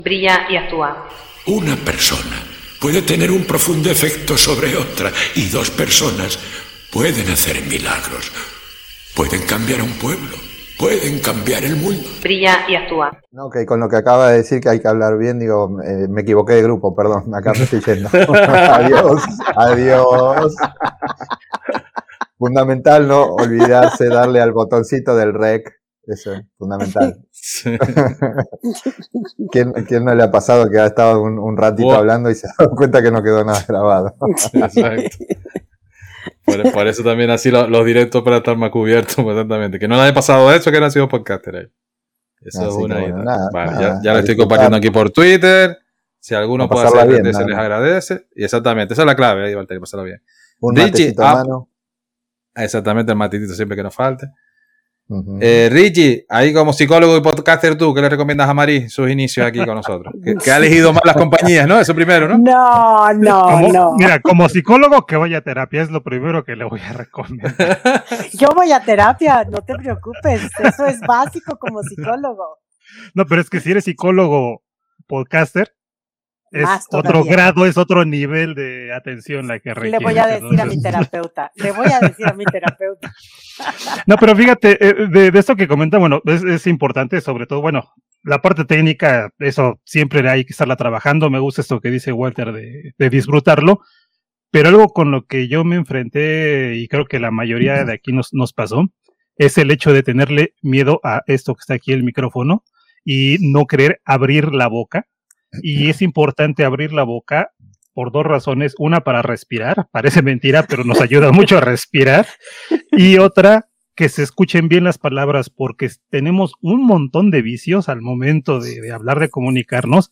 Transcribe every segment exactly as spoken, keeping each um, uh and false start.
Brilla y actúa. Una persona puede tener un profundo efecto sobre otra y dos personas pueden hacer milagros. Pueden cambiar un pueblo, pueden cambiar el mundo. Brilla y actúa. No, ok, con lo que acaba de decir que hay que hablar bien, digo, eh, me equivoqué de grupo, perdón, acá me estoy yendo. Adiós, adiós. Fundamental no olvidarse darle al botoncito del rec. Eso es fundamental. Sí. ¿Quién, ¿Quién no le ha pasado que ha estado un, un ratito wow. hablando y se ha dado cuenta que no quedó nada grabado? Exacto. Por, por eso también así los, los directos para estar más cubiertos, exactamente. Que no le haya pasado eso, que no ha sido podcaster ahí. Eso así es una idea. Nada, vale, nada, ya ya lo estoy compartiendo aquí por Twitter. Si alguno puede hacer bien, se nada. les agradece. Y exactamente, esa es la clave, ahí, Valtteri, pasarlo bien. Un Richie, a mano. Exactamente, el matitito siempre que nos falte. Uh-huh. Eh, Richie, ahí como psicólogo y podcaster tú, ¿qué le recomiendas a Marí sus inicios aquí con nosotros? Que, que ha elegido mal las compañías, ¿no? Eso primero, ¿no? No, no, como, no. Mira, como psicólogo que vaya a terapia es lo primero que le voy a recomendar. Yo voy a terapia, no te preocupes, eso es básico como psicólogo. No, pero es que si eres psicólogo podcaster, es otro grado, es otro nivel de atención la que requiere. Le voy a decir entonces. a mi terapeuta, le voy a decir a mi terapeuta. No, pero fíjate, de, de esto que comenta, bueno, es, es importante, sobre todo, bueno, la parte técnica, eso siempre hay que estarla trabajando, me gusta esto que dice Walter de, de disfrutarlo, pero algo con lo que yo me enfrenté, y creo que la mayoría de aquí nos, nos pasó, es el hecho de tenerle miedo a esto que está aquí, el micrófono, y no querer abrir la boca. Y es importante abrir la boca por dos razones. Una, para respirar, parece mentira, pero nos ayuda mucho a respirar. Y otra, que se escuchen bien las palabras, porque tenemos un montón de vicios al momento de, de hablar, de comunicarnos,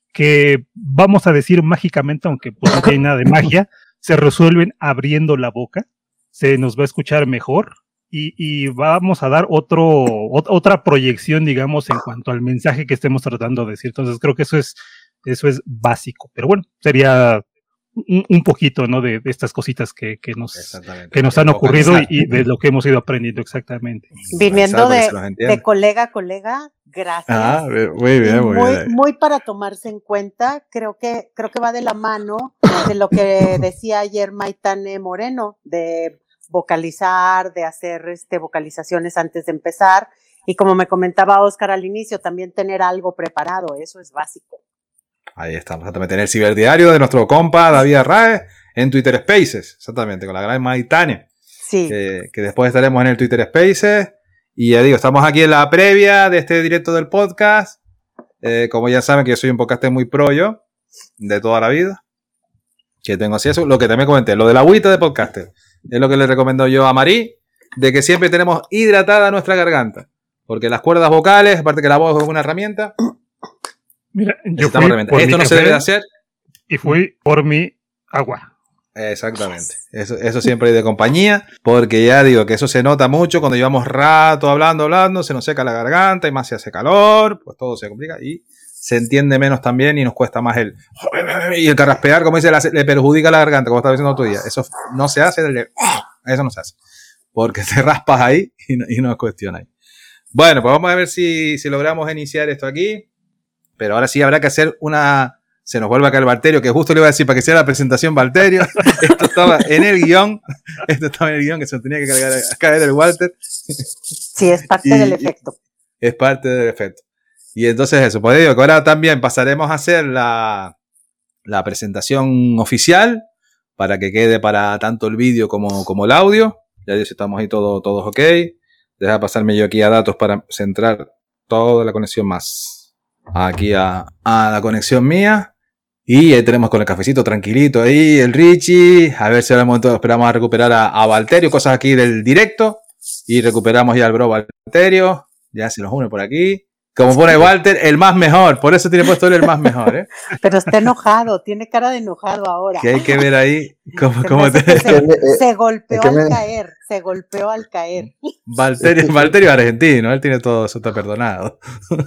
que vamos a decir mágicamente, aunque pues no tiene nada de magia, se resuelven abriendo la boca, se nos va a escuchar mejor. Y, y vamos a dar otro, otra proyección, digamos, en cuanto al mensaje que estemos tratando de decir. Entonces creo que eso es, eso es básico. Pero bueno, sería un, un poquito, ¿no? De, de estas cositas que, que nos, que nos han ocurrido y, y de lo que hemos ido aprendiendo exactamente. Viniendo de, de colega a colega, gracias. Ah, muy bien, muy, muy bien. Muy para tomarse en cuenta. Creo que, creo que va de la mano de lo que decía ayer Maitane Moreno, de vocalizar, de hacer este vocalizaciones antes de empezar, y como me comentaba Oscar al inicio, también tener algo preparado, eso es básico. Ahí estamos, también tener el ciberdiario de nuestro compa David Arraez en Twitter Spaces, exactamente, con la gran Maitane. Sí. Que, que después estaremos en el Twitter Spaces, y ya digo, estamos aquí en la previa de este directo del podcast. Eh, como ya saben que yo soy un podcaster muy pro yo, de toda la vida, que tengo así eso, lo que también comenté, lo de la agüita de podcaster. Es lo que le recomiendo yo a Marí, de que siempre tenemos hidratada nuestra garganta. Porque las cuerdas vocales, aparte que la voz es una herramienta, mira, yo fui por esto no se debe de hacer. Y fui por mi agua. Exactamente. Eso, eso siempre hay de compañía, porque ya digo que eso se nota mucho cuando llevamos rato hablando, hablando, se nos seca la garganta y más se hace calor, pues todo se complica y se entiende menos también y nos cuesta más el y el carraspear, como dice, le perjudica la garganta, como estaba diciendo otro día. Eso no se hace, eso no se hace, porque te raspas ahí y no, y no es cuestión ahí. Bueno, pues vamos a ver si, si logramos iniciar esto aquí, pero ahora sí habrá que hacer una, se nos vuelve a caer Valterio, que justo le iba a decir para que sea la presentación Valterio, esto estaba en el guión, esto estaba en el guión que se nos tenía que cargar, caer el Walter. Sí, es parte y, del efecto. Es parte del efecto. Y entonces eso, pues digo que ahora también pasaremos a hacer la, la presentación oficial para que quede para tanto el vídeo como, como el audio. Ya estamos ahí todo, todos ok. Deja pasarme yo aquí a datos para centrar toda la conexión más aquí a, a la conexión mía. Y ahí tenemos con el cafecito tranquilito ahí el Richie. A ver si ahora al momento esperamos a recuperar a, a Valterio, cosas aquí del directo. Y recuperamos ya al bro Valterio. Ya se nos une por aquí. Como pone Walter, el más mejor. Por eso tiene puesto él el más mejor, ¿eh? Pero está enojado, tiene cara de enojado ahora. Que hay que ver ahí cómo, cómo te... Se, se golpeó al me... caer, se golpeó al caer. Valterio, Valterio argentino, él tiene todo eso, está perdonado.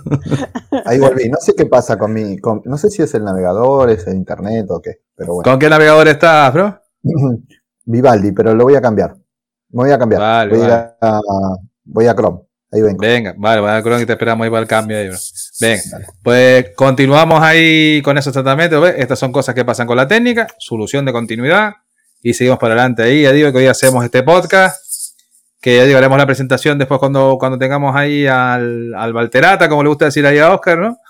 Ahí volví, no sé qué pasa con mi... Con, no sé si es el navegador, es el internet o qué, pero bueno. ¿Con qué navegador estás, bro? Vivaldi, pero lo voy a cambiar. Me voy a cambiar. Vale, voy, vale. A, a, voy a Chrome. Ahí vengo. Venga, vale, vale, Chrome y te esperamos ahí para el cambio ahí, bro. Venga, pues continuamos ahí con esos tratamientos. ¿Ves? Estas son cosas que pasan con la técnica, solución de continuidad, y seguimos para adelante ahí. Ya digo que hoy hacemos este podcast, que ya digo, haremos la presentación después cuando, cuando tengamos ahí al, al Valterata, como le gusta decir ahí a Oscar, ¿no?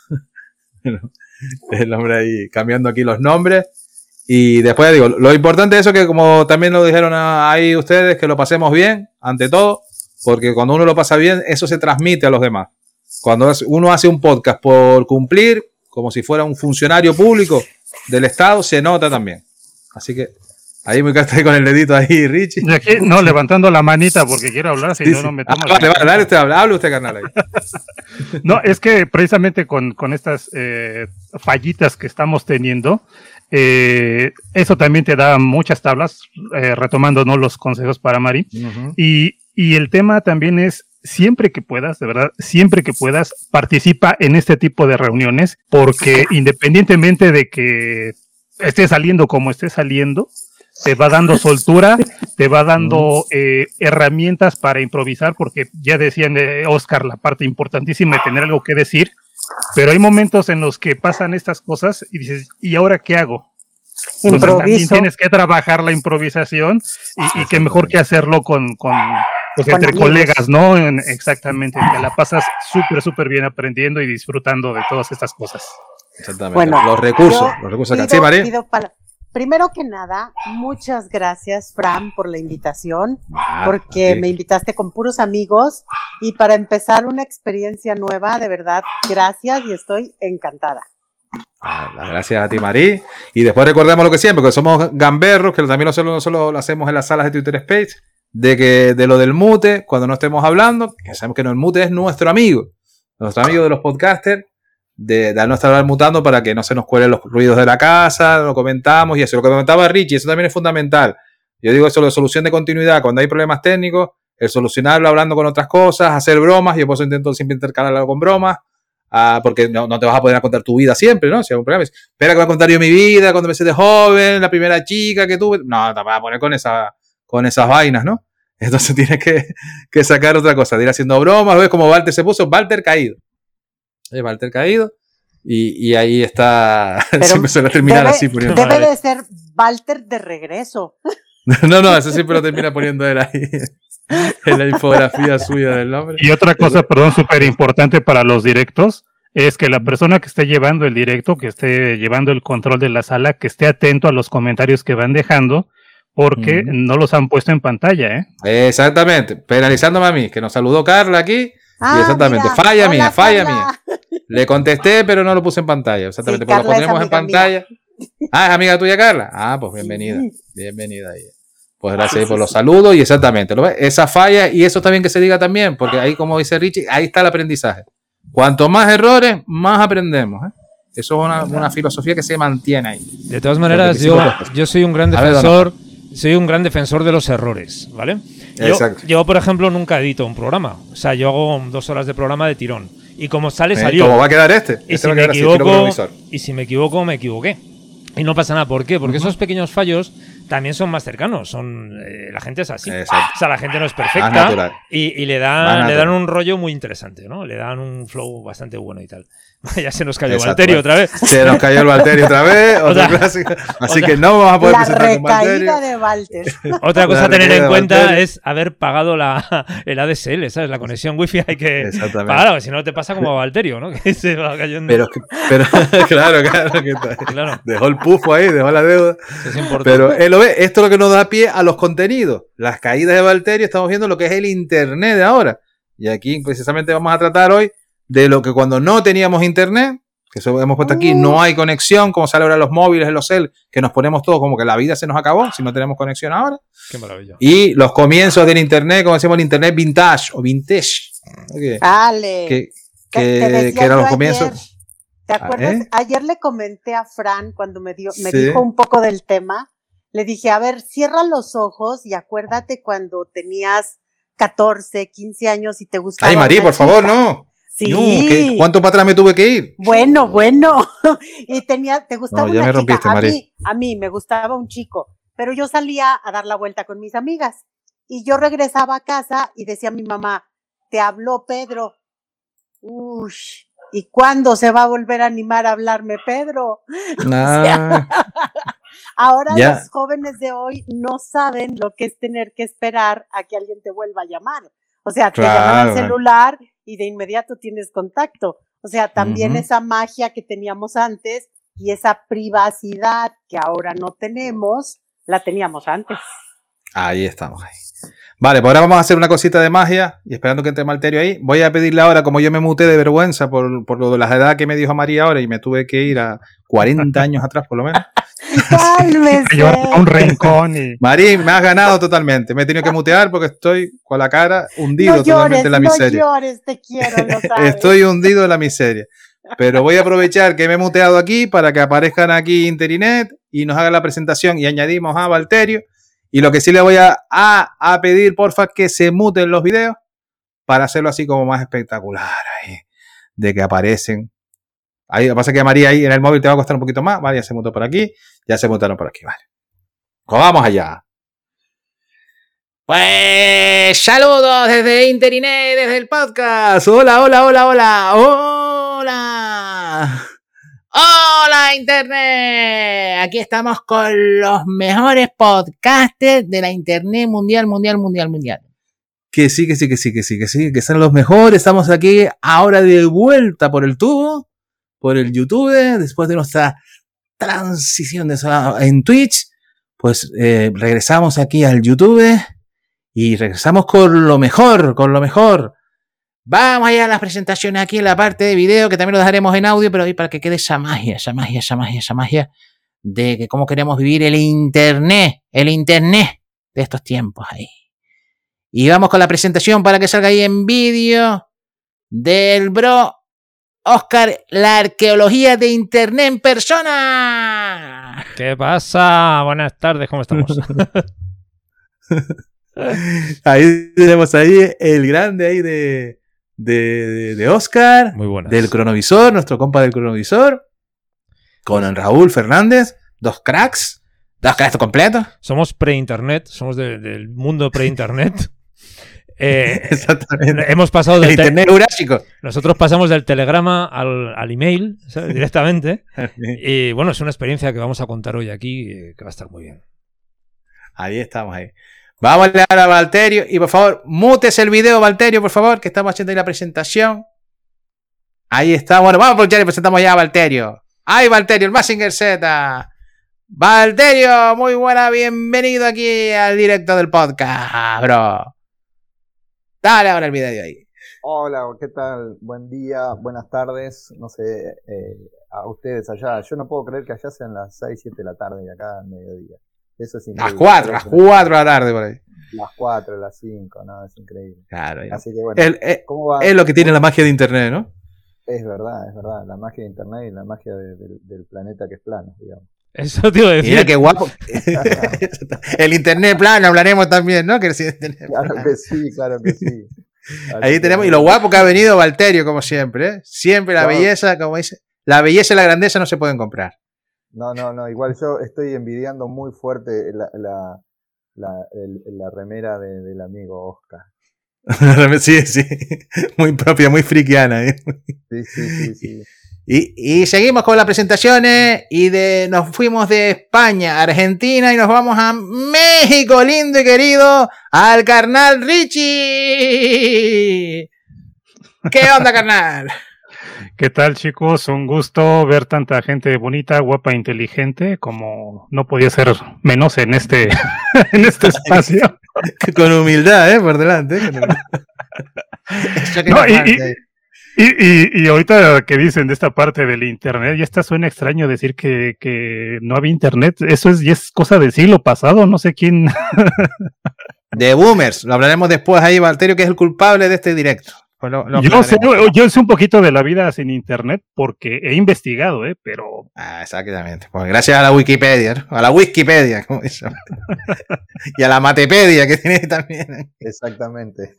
El hombre ahí cambiando aquí los nombres. Y después ya digo, lo importante es eso, que como también lo dijeron ahí ustedes, que lo pasemos bien, ante todo, porque cuando uno lo pasa bien, eso se transmite a los demás. Cuando uno hace un podcast por cumplir, como si fuera un funcionario público del Estado, se nota también. Así que ahí me quedaste con el dedito ahí, Richie. Y aquí, no, levantando la manita porque quiero hablar, si sí, no, sí. no me tomo. Ah, vale, vale, dale usted, hable usted, carnal. Ahí. No, es que precisamente con, con estas eh, fallitas que estamos teniendo, eh, eso también te da muchas tablas, eh, retomando ¿no? los consejos para Mari. Uh-huh. Y, y el tema también es, siempre que puedas, de verdad, siempre que puedas, participa en este tipo de reuniones, porque independientemente de que esté saliendo como esté saliendo, te va dando soltura, te va dando eh, herramientas para improvisar, porque ya decían eh, Oscar, la parte importantísima de tener algo que decir, pero hay momentos en los que pasan estas cosas y dices, ¿y ahora qué hago? Entonces también tienes que trabajar la improvisación y, y qué mejor que hacerlo con, con pues con entre amigos. Colegas, ¿no? En, exactamente, te la pasas súper, súper bien aprendiendo y disfrutando de todas estas cosas. Exactamente. Bueno, los recursos, los recursos pido, acá. Sí, María. Para, primero que nada, muchas gracias, Fran, por la invitación, ah, porque me invitaste con puros amigos y para empezar una experiencia nueva, de verdad, gracias y estoy encantada. Ah, gracias a ti, Marí. Y después recordemos lo que siempre, que somos gamberros, que también no solo, no solo lo hacemos en las salas de Twitter Space, de que de lo del mute, cuando no estemos hablando, que sabemos que no, el mute es nuestro amigo, nuestro amigo de los podcasters, de, de no estar mutando para que no se nos cuelen los ruidos de la casa, lo comentamos y eso, lo que comentaba Richie, eso también es fundamental. Yo digo eso de solución de continuidad, cuando hay problemas técnicos, el solucionarlo hablando con otras cosas, hacer bromas, yo por eso intento siempre intercalarlo con bromas, uh, porque no, no te vas a poder contar tu vida siempre, ¿no? Si hay un problema, espera que voy a contar yo mi vida, cuando empecé de joven, la primera chica que tuve, no, te vas a poner con esa... con esas vainas, ¿no? Entonces tienes que, que sacar otra cosa, de ir haciendo bromas, ¿ves? Como Walter se puso, Walter caído. ¿Eh? Walter caído, y, y ahí está, pero siempre se lo termina así poniendo. Debe madre. De ser Walter de regreso. No, no, eso siempre lo termina poniendo él ahí, en la infografía suya del nombre. Y otra cosa, perdón, súper importante para los directos, es que la persona que esté llevando el directo, que esté llevando el control de la sala, que esté atento a los comentarios que van dejando, porque uh-huh. no los han puesto en pantalla, ¿eh? Exactamente, penalizándome a mí, que nos saludó Carla aquí, ah, y exactamente, mira, falla hola, mía, falla Carla. Mía. Le contesté, pero no lo puse en pantalla, exactamente, sí, porque lo pondremos en pantalla. Mía. Ah, ¿es amiga tuya, Carla? Ah, pues bienvenida, bienvenida ahí. Pues gracias por los saludos y exactamente, ¿lo ves? Esa falla, y eso también que se diga también, porque ahí, como dice Richie, ahí está el aprendizaje. Cuanto más errores, más aprendemos, ¿eh? Eso es una, una filosofía que se mantiene ahí. De todas maneras, yo, yo soy un gran defensor... Soy un gran defensor de los errores, ¿vale? Yo, yo, por ejemplo, nunca edito un programa. O sea, yo hago dos horas de programa de tirón. Y como sale, salió. ¿Cómo va a quedar este? Y, este si, va a me quedar equivoco, así, y si me equivoco, me equivoqué. Y no pasa nada. ¿Por qué? Porque uh-huh. esos pequeños fallos también son más cercanos. Son eh, la gente es así. Exacto. O sea, la gente no es perfecta. Y, y le, dan, le dan un rollo muy interesante, ¿no? Le dan un flow bastante bueno y tal. Ya se nos cayó el Valterio otra vez. Se nos cayó el Valterio otra vez. Otra clásica. Así otra, que no vamos a poder la recaída de Walter. Otra cosa a tener en cuenta es haber pagado la, el A D S L, ¿sabes? La conexión wifi hay que pagarla, si no te pasa como a Valterio, ¿no? Que se va cayendo. Pero, pero claro, claro, que claro. Dejó el pufo ahí, dejó la deuda. Es importante. Pero él lo ve, esto es lo que nos da pie a los contenidos. Las caídas de Valterio, estamos viendo lo que es el internet de ahora. Y aquí precisamente vamos a tratar hoy de lo que cuando no teníamos internet, que eso hemos puesto aquí, no hay conexión, como sale ahora los móviles, en los cel, que nos ponemos todos como que la vida se nos acabó si no tenemos conexión ahora. Qué maravilla. Y los comienzos del internet, como decimos el internet vintage o vintage. Okay. Dale. Que, que, que eran los comienzos. Ayer, ¿te acuerdas? ¿Eh? Ayer le comenté a Fran cuando me, dio, me sí. dijo un poco del tema. Le dije, a ver, cierra los ojos y acuérdate cuando tenías catorce, quince años y te gustaba. Ay, Marí, por chica. Favor, no. Sí. No, ¿qué? ¿Cuánto para atrás me tuve que ir? Bueno, bueno. Y tenía, te gustaba no, ya una me rompiste, chica. A Marí. mí, a mí me gustaba un chico, pero yo salía a dar la vuelta con mis amigas y yo regresaba a casa y decía a mi mamá, te habló Pedro. Uy, ¿Y cuándo se va a volver a animar a hablarme Pedro? Nah. O sea, ahora Ya. los jóvenes de hoy no saben lo que es tener que esperar a que alguien te vuelva a llamar. O sea, te llaman al Claro. celular y de inmediato tienes contacto. O sea, también Ujú. esa magia que teníamos antes y esa privacidad que ahora no tenemos, la teníamos antes. Ahí estamos. Ahí. Vale, pues ahora vamos a hacer una cosita de magia y esperando que entre Malterio ahí. Voy a pedirle ahora, como yo me muté de vergüenza por, por lo de la edad que me dijo María ahora y me tuve que ir a cuarenta años atrás por lo menos. ¡Cálmese! Yo a un rincón y. Marí, me has ganado totalmente. Me he tenido que mutear porque estoy con la cara hundido No totalmente llores, en la no miseria. llores, te quiero, lo sabes. Estoy hundido en la miseria. Pero voy a aprovechar que me he muteado aquí para que aparezcan aquí Interinet y nos hagan la presentación y añadimos a Valterio. Y lo que sí le voy a, a, a pedir, porfa, que se muten los videos para hacerlo así como más espectacular. Ahí, de que aparecen. Ahí, lo que pasa es que María ahí en el móvil te va a costar un poquito más. Vale, ya se mutó por aquí. Ya se mutaron por aquí. Vale. Pues vamos allá. Pues saludos desde Interinet, desde el podcast. Hola, hola, hola, hola. Hola. Hola Internet. Aquí estamos con los mejores podcasters de la Internet mundial, mundial, mundial, mundial. Que sí, que sí, que sí, que sí, que sí, que son los mejores. Estamos aquí ahora de vuelta por el tubo, por el YouTube, después de nuestra transición de en Twitch. Pues eh, regresamos aquí al YouTube y regresamos con lo mejor, con lo mejor. Vamos allá a las presentaciones aquí en la parte de video, que también lo dejaremos en audio, pero ahí para que quede esa magia, esa magia, esa magia, esa magia de que cómo queremos vivir el Internet, el Internet de estos tiempos ahí. Y vamos con la presentación para que salga ahí en vídeo del bro Oscar, la arqueología de Internet en persona. ¿Qué pasa? Buenas tardes, ¿cómo estamos? Ahí tenemos ahí el grande ahí de... De, de Oscar, Muy buenas. Del cronovisor, nuestro compa del cronovisor, con el Raúl Fernández, dos cracks, dos cracks completos. Somos pre-internet, somos de, del mundo pre-internet. Eh, Exactamente. Hemos pasado del el te- internet jurásico. Nosotros pasamos del telegrama al, al email, ¿sabes? Directamente. Y bueno, es una experiencia que vamos a contar hoy aquí, eh, que va a estar muy bien. Ahí estamos ahí. Vamos a leer a Valterio y por favor, mutes el video, Valterio, por favor, que estamos haciendo ahí la presentación. Ahí está. Bueno, vamos a aprovechar y presentamos ya a Valterio. ¡Ay, Valterio, el Mazinger Z! Valterio, muy buena, bienvenido aquí al directo del podcast, bro. Dale ahora el video ahí. Hola, ¿qué tal? Buen día, buenas tardes. No sé, eh, a ustedes allá. Yo no puedo creer que allá sean las seis, siete de la tarde y acá al mediodía. Eso es increíble. Las cuatro, las cuatro de la tarde por ahí. Las cuatro, las cinco, no, es increíble. Claro, ya. Así que bueno, El, el, ¿cómo va? es lo que tiene la magia de internet, ¿no? Es verdad, es verdad. La magia de internet y la magia de, de, del planeta que es plano, digamos. Eso te iba a decir. Mira qué guapo. El internet plano hablaremos también, ¿no? Que sí, claro que sí, claro que sí. Ahí tenemos, y lo guapo que ha venido Valterio, como siempre, ¿eh? Siempre la claro. belleza, como dice, la belleza y la grandeza no se pueden comprar. No, no, no, igual yo estoy envidiando muy fuerte la, la, la, el, la remera de, del amigo Oscar. Sí, sí, muy propia, muy frikiana. ¿eh? Sí, sí, sí, sí. Y, y seguimos con las presentaciones y de nos fuimos de España a Argentina y nos vamos a México, lindo y querido, al carnal Richie. ¿Qué onda, carnal? ¿Qué tal, chicos? Un gusto ver tanta gente bonita, guapa, inteligente, como no podía ser menos en este, en este espacio. Con humildad, ¿eh? Por delante. ¿eh? No, y, y, y, y, y ahorita que dicen de esta parte del internet, ya está suena extraño decir que, que no había internet. Eso es, ya es cosa del siglo pasado, no sé quién. De boomers, lo hablaremos después ahí, Valterio, que es el culpable de este directo. Pues lo, lo yo, sé, yo sé un poquito de la vida sin internet porque he investigado, ¿eh? Pero... Ah, exactamente. Pues gracias a la Wikipedia, ¿no? A la Wikipedia, como dice. Y a la Matepedia que tiene también. Exactamente.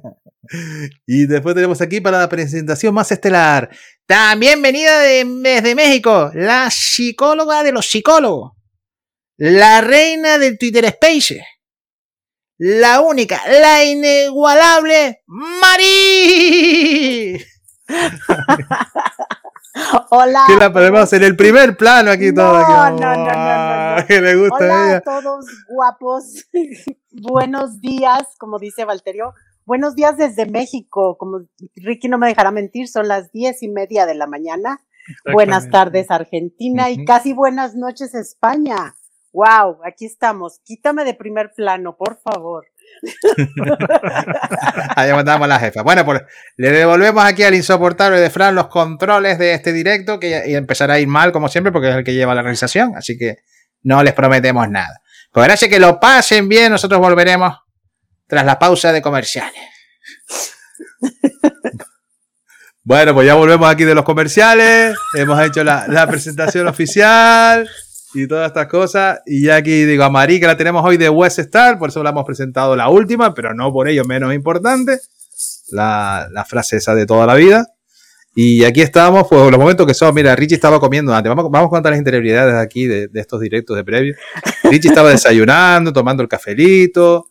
Y después tenemos aquí para la presentación más estelar. También venida de, desde México, la psicóloga de los psicólogos. La reina del Twitter Space. La única, la inigualable Marí. Hola. Que la ponemos en el primer plano aquí no, todo. Aquí. No, no, no, no, no. Que le gusta Hola a ella. a todos guapos. Buenos días, como dice Valterio. Buenos días desde México. Como Ricky no me dejará mentir, son las diez y media de la mañana. Buenas tardes, Argentina, uh-huh. y casi buenas noches, España. Wow, aquí estamos. Quítame de primer plano, por favor. Ahí mandamos a la jefa. Bueno, pues le devolvemos aquí al insoportable de Fran los controles de este directo, que y empezará a ir mal como siempre porque es el que lleva la realización, así que no les prometemos nada. Pues gracias, que lo pasen bien, nosotros volveremos tras la pausa de comerciales. Bueno, pues ya volvemos aquí de los comerciales, hemos hecho la, la presentación oficial y todas estas cosas, y ya aquí digo a Marí que la tenemos hoy de West Star, por eso la hemos presentado la última, pero no por ello menos importante, la, la frase esa de toda la vida. Y aquí estamos, pues los momentos que son, mira, Richie estaba comiendo antes, vamos, vamos a contar las interioridades aquí de, de estos directos de previo. Richie estaba desayunando, tomando el cafelito,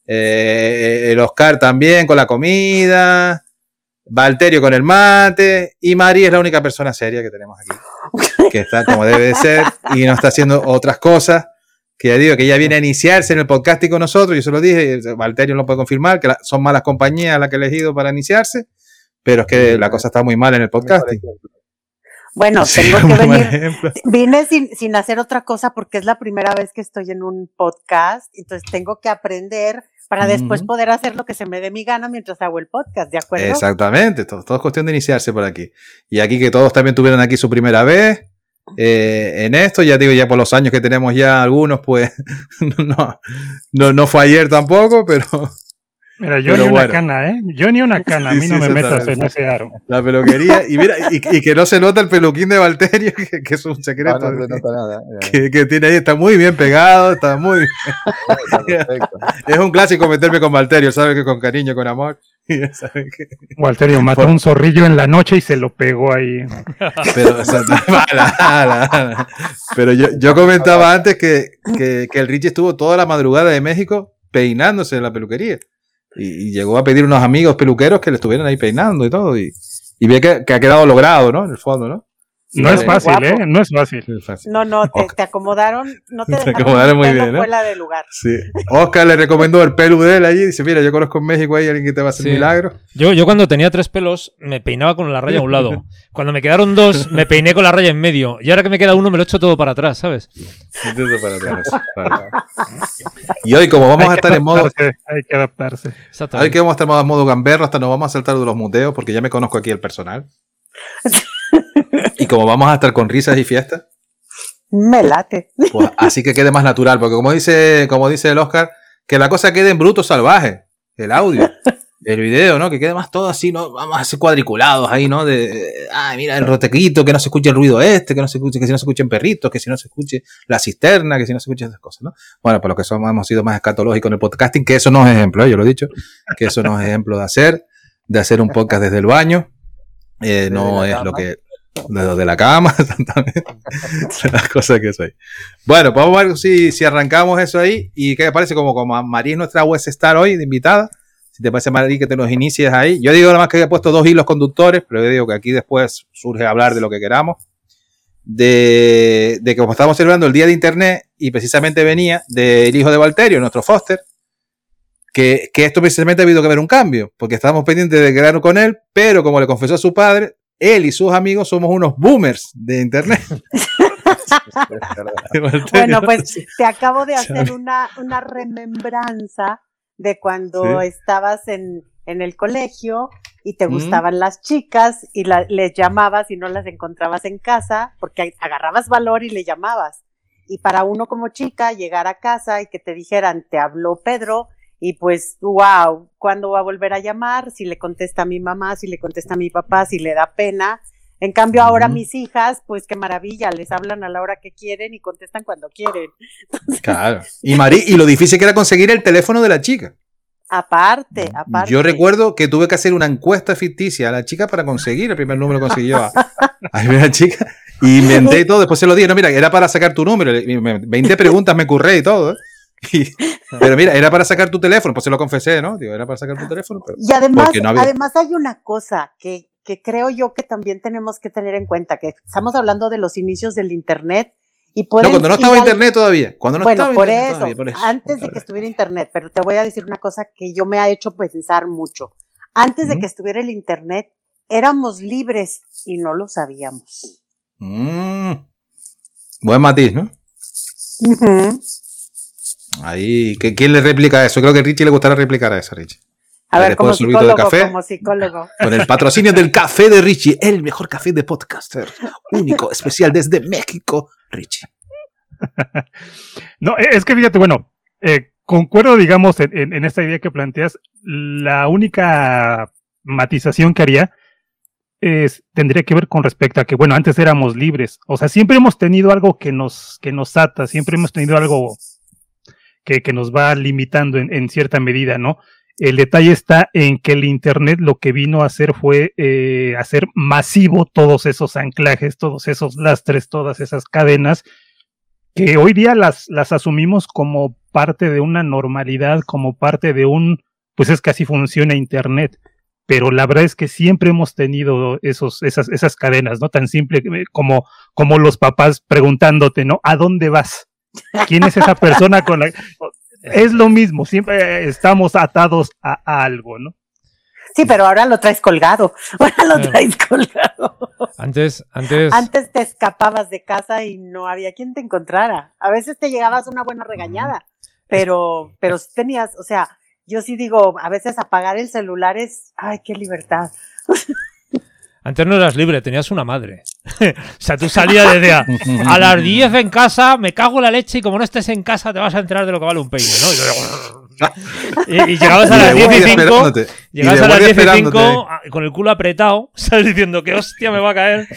eh, el Oscar también con la comida, Valterio con el mate, y Mari es la única persona seria que tenemos aquí, que está como debe de ser y no está haciendo otras cosas, que ya digo que ella viene a iniciarse en el podcasting con nosotros, yo se lo dije, Valterio lo puede confirmar, que la, son malas compañías las que he elegido para iniciarse, pero es que la cosa está muy mal en el podcasting. Bueno, tengo que venir, vine sin, sin hacer otra cosa porque es la primera vez que estoy en un podcast, entonces tengo que aprender para después uh-huh. poder hacer lo que se me dé mi gana mientras hago el podcast, ¿de acuerdo? Exactamente, todo, todo es cuestión de iniciarse por aquí. Y aquí que todos también tuvieron aquí su primera vez eh, en esto, ya digo, ya por los años que tenemos ya algunos, pues no, no, no fue ayer tampoco, pero... Mira, yo pero ni bueno. una cana, ¿eh? Yo ni una cana, a mí sí, no sí, me metas en ese aro. La peluquería, y mira, y, y que no se nota el peluquín de Valterio, que, que es un secreto. No, no se nota nada. Que, que tiene ahí, está muy bien pegado, está muy bien. Está es un clásico meterme con Valterio, ¿sabes? Que con cariño, con amor. ¿Sabe que... Valterio mató Por... un zorrillo en la noche y se lo pegó ahí. Pero, o sea, mala, mala, mala. Pero yo, yo comentaba antes que, que, que el Richie estuvo toda la madrugada de México peinándose en la peluquería. Y, y llegó a pedir unos amigos peluqueros que le estuvieran ahí peinando y todo. Y, y ve que, que ha quedado logrado, ¿no? En el fondo, ¿no? No es fácil, guapo. ¿eh? No es fácil. Es fácil. No, no, te, te acomodaron, no te, te acomodaron muy bien, ¿eh? Fuera de lugar. Sí. Oscar le recomendó el pelo de él allí. Dice, mira, yo conozco en México ahí alguien que te va a hacer sí. milagros. Yo, yo cuando tenía tres pelos me peinaba con la raya a un lado. Cuando me quedaron dos, me peiné con la raya en medio. Y ahora que me queda uno, me lo echo todo para atrás, ¿sabes? Todo para atrás. Para... Y hoy, como vamos a estar en modo... Hay que adaptarse. Hoy que vamos a estar en modo gamberro, hasta nos vamos a saltar de los muteos, porque ya me conozco aquí el personal. Y como vamos a estar con risas y fiestas, me late. Pues así que quede más natural, porque como dice, como dice el Oscar, que la cosa quede en bruto salvaje, el audio, el video, ¿no? Que quede más todo así, ¿no? Vamos a hacer cuadriculados ahí, ¿no? De, ay, mira el rotequito, que no se escuche el ruido este, que no se escuche, que si no se escuchen perritos, que si no se escuche la cisterna, que si no se escuchen esas cosas, ¿no? Bueno, por lo que somos, hemos sido más escatológicos en el podcasting, que eso no es ejemplo, ¿eh? Yo lo he dicho, que eso no es ejemplo de hacer, de hacer un podcast desde el baño. Eh, no es lo que de, de la cama, exactamente. Las cosas que soy. Bueno, pues vamos a ver si, si arrancamos eso ahí. Y qué te parece, como, como Marí es nuestra West Star hoy de invitada. Si te parece, Marí, que te nos inicies ahí. Yo digo nada más que he puesto dos hilos conductores, pero yo digo que aquí después surge hablar de lo que queramos. De, de que como estábamos celebrando el día de internet, y precisamente venía del hijo de Valterio, nuestro Foster. Que, que esto precisamente ha habido que ver un cambio, porque estábamos pendientes de quedarnos con él, pero como le confesó a su padre, él y sus amigos somos unos boomers de internet. Bueno, pues te acabo de hacer una, una remembranza de cuando ¿sí? estabas en, en el colegio y te gustaban mm. las chicas y la, les llamabas y no las encontrabas en casa, porque agarrabas valor y le llamabas. Y para uno como chica, llegar a casa y que te dijeran, te habló Pedro, y pues, wow, ¿cuándo va a volver a llamar? Si le contesta a mi mamá, si le contesta a mi papá, si le da pena. En cambio, ahora uh-huh. mis hijas, pues qué maravilla, les hablan a la hora que quieren y contestan cuando quieren. Entonces, claro. Y Marí, y lo difícil que era conseguir el teléfono de la chica. Aparte, aparte. Yo recuerdo que tuve que hacer una encuesta ficticia a la chica para conseguir el primer número que conseguí yo a, a la chica. Y inventé todo, después se lo dije, no, mira, era para sacar tu número. veinte preguntas me curré y todo, ¿eh? Y, pero mira, era para sacar tu teléfono, pues se lo confesé, ¿no? Digo, era para sacar tu teléfono. Pero, y además, no había... además hay una cosa que, que creo yo que también tenemos que tener en cuenta, que estamos hablando de los inicios del Internet. Y pueden, no, cuando no estaba Internet todavía. Cuando no bueno, estaba por, internet eso, todavía, por eso, antes de que estuviera Internet, pero te voy a decir una cosa que yo me ha hecho pensar mucho. Antes uh-huh. de que estuviera el Internet, éramos libres y no lo sabíamos. Mm. Buen matiz, ¿no? Uh-huh. Ahí, ¿quién le replica eso? Creo que a Richie le gustaría replicar a eso, Richie. A ver, como psicólogo, de café, como psicólogo. Con el patrocinio del café de Richie, el mejor café de podcaster, único, especial desde México, Richie. No, es que fíjate, bueno, eh, concuerdo, digamos, en, en, en esta idea que planteas. La única matización que haría es, tendría que ver con respecto a que, bueno, antes éramos libres. O sea, siempre hemos tenido algo que nos, que nos ata, siempre hemos tenido algo que, que nos va limitando en, en cierta medida, ¿no? El detalle está en que el Internet lo que vino a hacer fue eh, hacer masivo todos esos anclajes, todos esos lastres, todas esas cadenas, que hoy día las, las asumimos como parte de una normalidad, como parte de un, pues es que así funciona Internet. Pero la verdad es que siempre hemos tenido esos, esas, esas cadenas, ¿no? Tan simple como, como los papás preguntándote, ¿no? ¿A dónde vas? ¿Quién es esa persona con la...? Es lo mismo, siempre estamos atados a, a algo, ¿no? Sí, pero ahora lo traes colgado. Ahora lo traes colgado. Antes, antes. Antes te escapabas de casa y no había quien te encontrara. A veces te llegabas una buena regañada, pero, pero sí tenías, o sea, yo sí digo, a veces apagar el celular es, ay, qué libertad. Antes no eras libre, tenías una madre. O sea, tú salías desde a, a las diez en casa, me cago en la leche y como no estés en casa te vas a enterar de lo que vale un peine, ¿no? Y, y llegabas a las diez y cinco, llegabas a las diez y cinco con el culo apretado, ¿sabes? Diciendo que hostia me va a caer.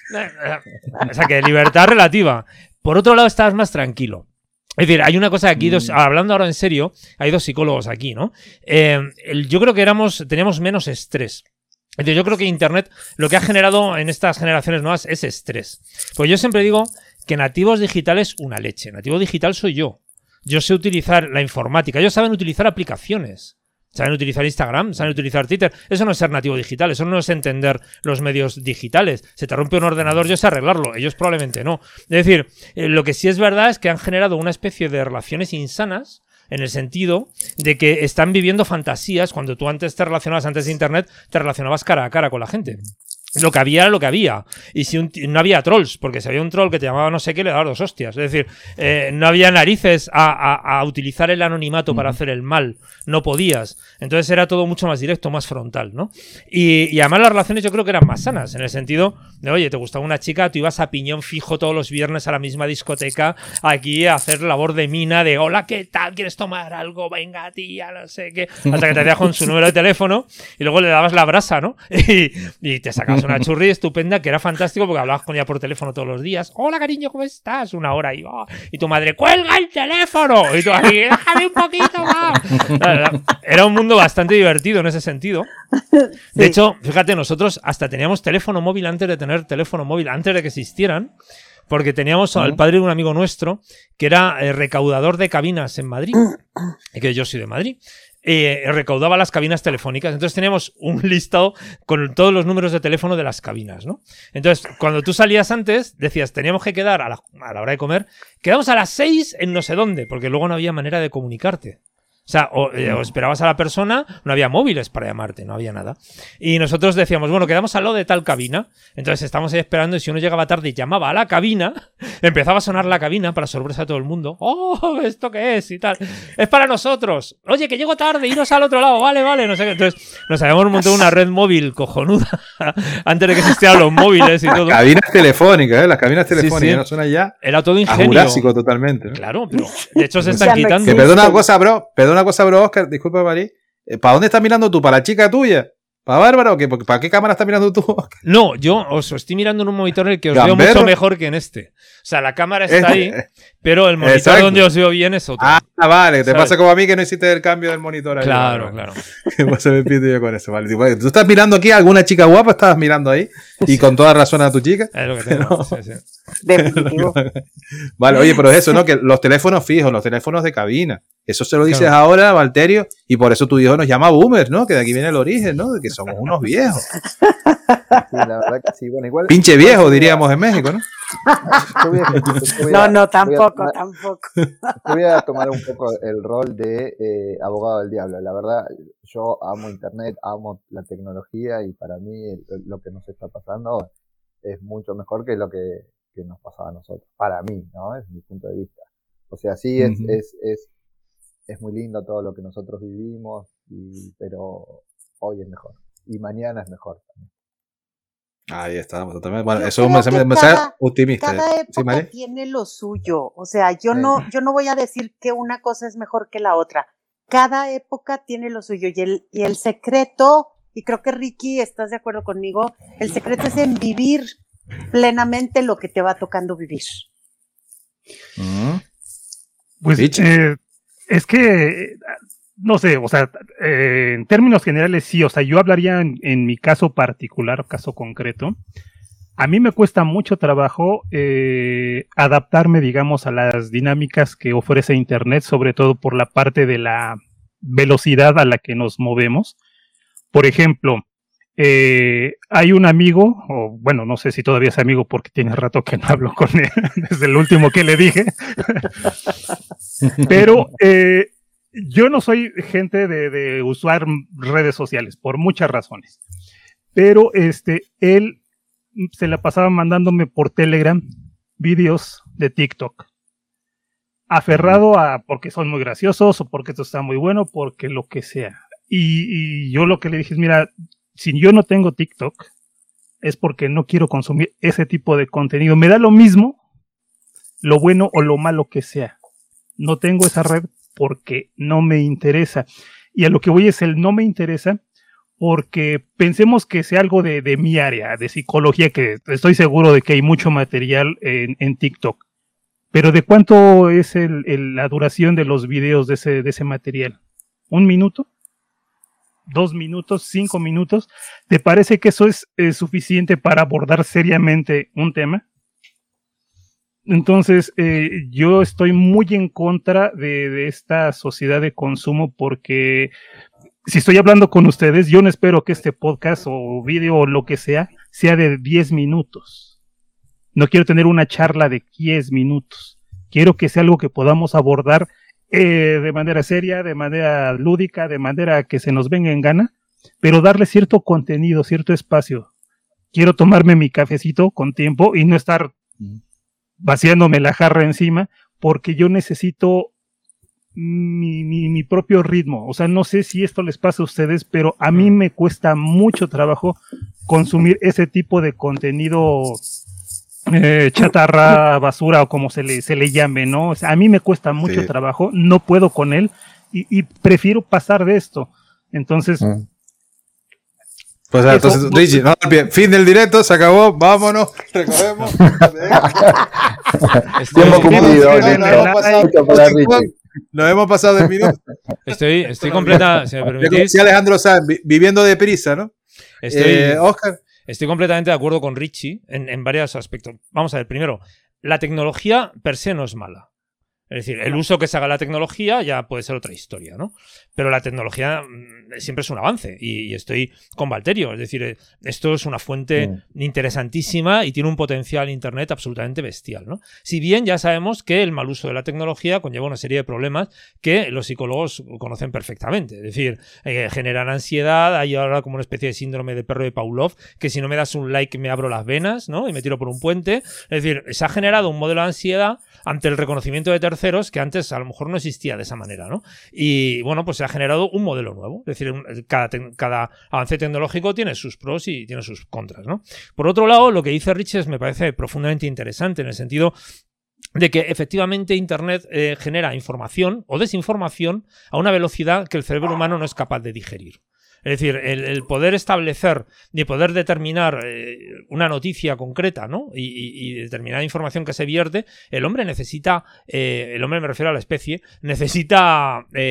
O sea, que libertad relativa. Por otro lado, estabas más tranquilo. Es decir, hay una cosa aquí, dos, hablando ahora en serio, hay dos psicólogos aquí, ¿no? Eh, el, yo creo que éramos, teníamos menos estrés. Entonces yo creo que Internet lo que ha generado en estas generaciones nuevas es estrés. Pues yo siempre digo que nativos digitales una leche. Nativo digital soy yo. Yo sé utilizar la informática. Ellos saben utilizar aplicaciones. Saben utilizar Instagram, saben utilizar Twitter. Eso no es ser nativo digital, eso no es entender los medios digitales. Se te rompe un ordenador, yo sé arreglarlo. Ellos probablemente no. Es decir, eh, lo que sí es verdad es que han generado una especie de relaciones insanas, en el sentido de que están viviendo fantasías. Cuando tú antes te relacionabas, antes de Internet, te relacionabas cara a cara con la gente. Lo que había era lo que había. Y si un no había trolls, porque si había un troll que te llamaba no sé qué, le dabas dos hostias. Es decir, eh, no había narices a, a, a utilizar el anonimato para hacer el mal. No podías. Entonces era todo mucho más directo, más frontal, ¿no? Y, y además las relaciones yo creo que eran más sanas, en el sentido de, oye, te gustaba una chica, tú ibas a piñón fijo todos los viernes a la misma discoteca, aquí a hacer labor de mina, de hola, ¿qué tal? ¿Quieres tomar algo? Venga, tía, no sé qué. Hasta que te hacías con su número de teléfono y luego le dabas la brasa, ¿no? Y, y te sacabas una churri estupenda, que era fantástico porque hablabas con ella por teléfono todos los días. Hola, cariño, ¿cómo estás? Una hora y oh, y tu madre, ¡cuelga el teléfono! Y tú así, déjame un poquito más. Era un mundo bastante divertido en ese sentido. De hecho, fíjate, nosotros hasta teníamos teléfono móvil antes de tener teléfono móvil, antes de que existieran, porque teníamos al padre de un amigo nuestro que era eh, recaudador de cabinas en Madrid, y que yo soy de Madrid. Eh, recaudaba las cabinas telefónicas. Entonces teníamos un listado con todos los números de teléfono de las cabinas, ¿no? Entonces, cuando tú salías antes, decías, teníamos que quedar a la, a la hora de comer, quedamos a las seis en no sé dónde, porque luego no había manera de comunicarte. O sea, o, eh, o esperabas a la persona, no había móviles para llamarte, no había nada. Y nosotros decíamos, bueno, quedamos al lado de tal cabina. Entonces estábamos ahí esperando y si uno llegaba tarde y llamaba a la cabina, empezaba a sonar la cabina para sorpresa a todo el mundo. ¡Oh, esto qué es! Y tal. ¡Es para nosotros! Oye, que llego tarde, iros al otro lado, vale, vale, no sé qué. Entonces nos habíamos montado una red móvil cojonuda antes de que existieran los móviles y todo. Cabinas telefónicas, ¿eh? Las cabinas telefónicas, sí, sí. No suena ya era todo ingenio. A Jurásico totalmente, ¿no? Claro, pero de hecho se están quitando. Que perdona una cosa, bro, perdona una cosa, bro, Oscar, disculpa, Mari. ¿Para dónde estás mirando tú? ¿Para la chica tuya? ¿Para Bárbara o qué? ¿Para qué cámara estás mirando tú? No, yo os estoy mirando en un monitor en el que os ¿Gambero? Veo mucho mejor que en este. O sea, la cámara está ahí, pero el monitor Exacto. donde os veo bien es otro. Ah, vale. Te ¿sabes? Pasa como a mí que no hiciste el cambio del monitor ahí. Claro, vale, claro. ¿Qué pasa me pido yo con eso? Vale. Tú estás mirando aquí a alguna chica guapa, estabas mirando ahí y con toda razón a tu chica. Es lo que tengo. No. Sí, sí. Definitivo. Vale, oye, pero es eso, ¿no? Que los teléfonos fijos, los teléfonos de cabina. Eso se lo dices claro. ahora, Valterio, y por eso tu hijo nos llama boomers, ¿no? Que de aquí viene el origen, ¿no? De que somos unos viejos. Sí, la verdad que sí. Bueno, igual, pinche viejo, diríamos en México, ¿no? A, no, no, tampoco, tomar, tampoco. Voy a tomar un poco el rol de eh, abogado del diablo. La verdad, yo amo Internet, amo la tecnología y para mí lo que nos está pasando es mucho mejor que lo que, que nos pasaba a nosotros. Para mí, ¿no? Es mi punto de vista. O sea, sí, es, uh-huh. es, es, es muy lindo todo lo que nosotros vivimos, y, pero hoy es mejor. Y mañana es mejor también. Ahí estamos, totalmente. Bueno, yo eso es un mensaje, mensaje optimista. Cada época ¿Sí, tiene lo suyo. O sea, yo sí. no, yo no voy a decir que una cosa es mejor que la otra. Cada época tiene lo suyo. Y el, y el secreto, y creo que Ricky, estás de acuerdo conmigo, el secreto es en vivir plenamente lo que te va tocando vivir. Uh-huh. Pues eh, es que, no sé, o sea, eh, en términos generales sí, o sea, yo hablaría en, en mi caso particular, caso concreto. A mí me cuesta mucho trabajo eh, adaptarme, digamos, a las dinámicas que ofrece Internet, sobre todo por la parte de la velocidad a la que nos movemos. Por ejemplo, eh, hay un amigo, o bueno, no sé si todavía es amigo porque tiene rato que no hablo con él, desde el último que le dije, pero eh, yo no soy gente de, de usar redes sociales por muchas razones, pero este, él se la pasaba mandándome por Telegram vídeos de TikTok, aferrado a porque son muy graciosos o porque esto está muy bueno, porque lo que sea. Y, y yo lo que le dije es, mira, si yo no tengo TikTok, es porque no quiero consumir ese tipo de contenido. Me da lo mismo, lo bueno o lo malo que sea. No tengo esa red porque no me interesa. Y a lo que voy es el no me interesa porque pensemos que sea algo de, de mi área, de psicología, que estoy seguro de que hay mucho material en, en TikTok. Pero ¿de cuánto es el, el, la duración de los videos de ese, de ese material? ¿Un minuto? ¿Dos minutos? ¿Cinco minutos? ¿Te parece que eso es eh, suficiente para abordar seriamente un tema? Entonces, eh, yo estoy muy en contra de, de esta sociedad de consumo porque si estoy hablando con ustedes, yo no espero que este podcast o video o lo que sea, sea de diez minutos. No quiero tener una charla de diez minutos. Quiero que sea algo que podamos abordar eh, de manera seria, de manera lúdica, de manera que se nos venga en gana, pero darle cierto contenido, cierto espacio. Quiero tomarme mi cafecito con tiempo y no estar vaciándome la jarra encima, porque yo necesito mi, mi, mi propio ritmo. O sea, no sé si esto les pasa a ustedes, pero a mí me cuesta mucho trabajo consumir ese tipo de contenido eh, chatarra, basura o como se le, se le llame, ¿no? O sea, a mí me cuesta mucho sí. trabajo, no puedo con él y, y prefiero pasar de esto. Entonces... Mm. Pues eso, entonces, no, Richie, no, bien, fin del directo, se acabó, vámonos, recogemos. Estoy muy cumplido. Nos hemos pasado del minuto. Estoy, estoy completa, si me permitís. Sí, Alejandro Sanz, viviendo deprisa, ¿no? Estoy, eh, Oscar. Estoy completamente de acuerdo con Richie en, en varios aspectos. Vamos a ver, primero, la tecnología per se no es mala. Es decir, el uso que se haga la tecnología ya puede ser otra historia, ¿no? Pero la tecnología siempre es un avance y, y estoy con Valterio. Es decir, esto es una fuente mm. interesantísima y tiene un potencial Internet absolutamente bestial, ¿no? Si bien ya sabemos que el mal uso de la tecnología conlleva una serie de problemas que los psicólogos conocen perfectamente. Es decir, eh, generan ansiedad, hay ahora como una especie de síndrome de perro de Pavlov, que si no me das un like me abro las venas, ¿no? Y me tiro por un puente. Es decir, se ha generado un modelo de ansiedad ante el reconocimiento de terceros que antes a lo mejor no existía de esa manera, ¿no? Y bueno, pues se ha generado un modelo nuevo. Es decir, cada, te- cada avance tecnológico tiene sus pros y tiene sus contras, ¿no? Por otro lado, lo que dice Richard me parece profundamente interesante en el sentido de que efectivamente Internet eh, genera información o desinformación a una velocidad que el cerebro humano no es capaz de digerir. Es decir, el, el poder establecer y poder determinar eh, una noticia concreta, ¿no? Y, y, y determinada información que se vierte, el hombre necesita, eh, el hombre me refiero a la especie, necesita eh,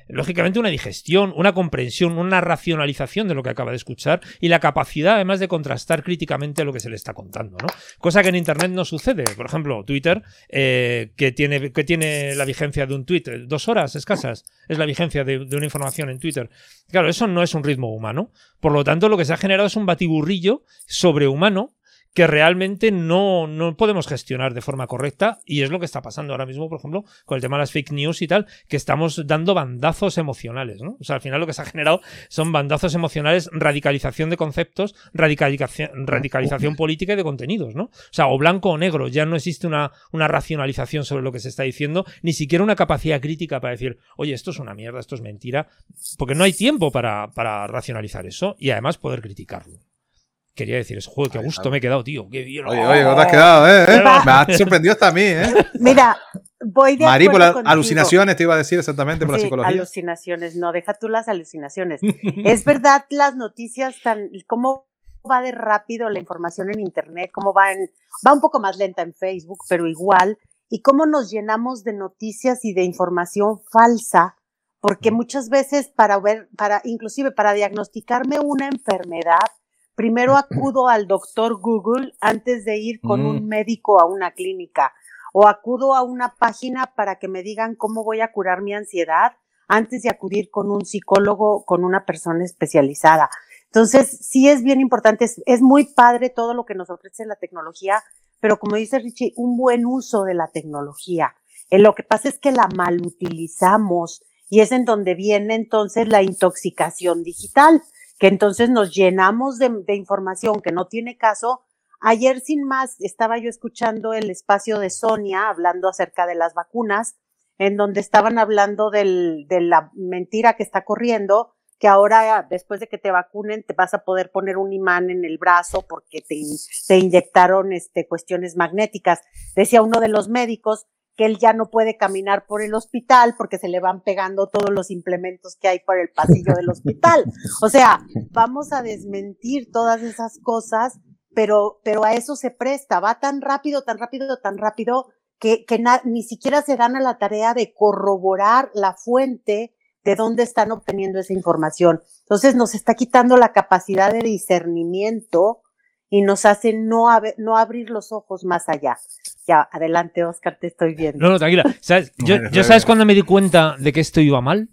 lógicamente, una digestión, una comprensión, una racionalización de lo que acaba de escuchar y la capacidad, además, de contrastar críticamente lo que se le está contando, ¿no? Cosa que en Internet no sucede. Por ejemplo, Twitter, eh, que, tiene, que tiene la vigencia de un tweet, dos horas escasas es la vigencia de, de una información en Twitter. Claro, eso no es un ritmo humano. Por lo tanto, lo que se ha generado es un batiburrillo sobrehumano que realmente no, no podemos gestionar de forma correcta, y es lo que está pasando ahora mismo, por ejemplo, con el tema de las fake news y tal, que estamos dando bandazos emocionales, ¿no? O sea, al final lo que se ha generado son bandazos emocionales, radicalización de conceptos, radicalización, radicalización política y de contenidos, ¿no? O sea, o blanco o negro, ya no existe una, una racionalización sobre lo que se está diciendo, ni siquiera una capacidad crítica para decir, oye, esto es una mierda, esto es mentira, porque no hay tiempo para, para racionalizar eso y además poder criticarlo. Quería decir eso. Joder, qué gusto me he quedado, tío. Qué bien. Oye, oye, ¿cómo te has quedado, eh? eh? Me ha sorprendido hasta a mí, ¿eh? Mira, voy de Marí, por las contigo. alucinaciones, te iba a decir exactamente, por sí, la psicología. Alucinaciones, no, deja tú las alucinaciones. Es verdad, las noticias tan... ¿Cómo va de rápido la información en Internet? ¿Cómo va en... Va un poco más lenta en Facebook, pero igual. Y cómo nos llenamos de noticias y de información falsa, porque muchas veces para ver, para inclusive para diagnosticarme una enfermedad, primero acudo al doctor Google antes de ir con mm. un médico a una clínica, o acudo a una página para que me digan cómo voy a curar mi ansiedad antes de acudir con un psicólogo, con una persona especializada. Entonces, sí es bien importante, es, es muy padre todo lo que nos ofrece la tecnología, pero como dice Richie, un buen uso de la tecnología. Eh, lo que pasa es que la malutilizamos y es en donde viene entonces la intoxicación digital, que entonces nos llenamos de, de información que no tiene caso. Ayer, sin más, estaba yo escuchando el espacio de Sonia hablando acerca de las vacunas, en donde estaban hablando del, de la mentira que está corriendo, que ahora, después de que te vacunen, te vas a poder poner un imán en el brazo porque te, te inyectaron este, cuestiones magnéticas. Decía uno de los médicos que él ya no puede caminar por el hospital porque se le van pegando todos los implementos que hay por el pasillo del hospital. O sea, vamos a desmentir todas esas cosas, pero, pero a eso se presta. Va tan rápido, tan rápido, tan rápido que, que na, ni siquiera se dan a la tarea de corroborar la fuente de dónde están obteniendo esa información. Entonces nos está quitando la capacidad de discernimiento y nos hace no, ab- no abrir los ojos más allá. Ya, adelante, Oscar, te estoy viendo. No, no, tranquila. ¿Sabes? Yo, yo ¿sabes cuándo me di cuenta de que esto iba mal?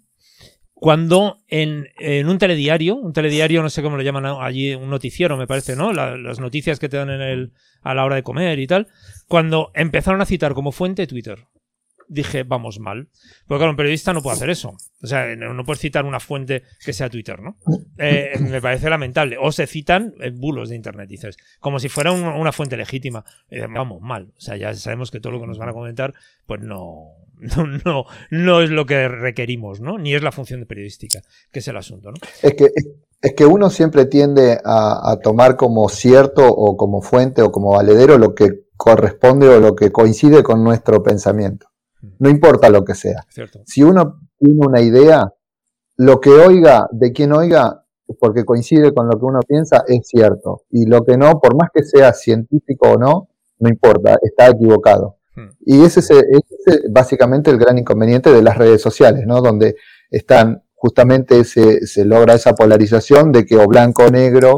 Cuando en, en un telediario, un telediario, no sé cómo lo llaman allí, un noticiero, me parece, ¿no? La, las noticias que te dan en el, a la hora de comer y tal, cuando empezaron a citar como fuente Twitter. Dije, vamos mal. Porque claro, un periodista no puede hacer eso. O sea, no puedes citar una fuente que sea Twitter, ¿no? Eh, me parece lamentable. O se citan bulos de Internet, dices. Como si fuera un, una fuente legítima. Eh, vamos mal. O sea, ya sabemos que todo lo que nos van a comentar, pues no, no, no, no es lo que requerimos, ¿no? Ni es la función de periodística, que es el asunto, ¿no? Es que, es que uno siempre tiende a, a tomar como cierto o como fuente o como valedero lo que corresponde o lo que coincide con nuestro pensamiento. No importa lo que sea. Cierto. Si uno tiene una idea, lo que oiga, de quien oiga, porque coincide con lo que uno piensa, es cierto. Y lo que no, por más que sea científico o no, no importa, está equivocado. Hmm. Y ese es, ese es básicamente el gran inconveniente de las redes sociales, ¿no? Donde están, justamente se, se logra esa polarización de que o blanco o negro,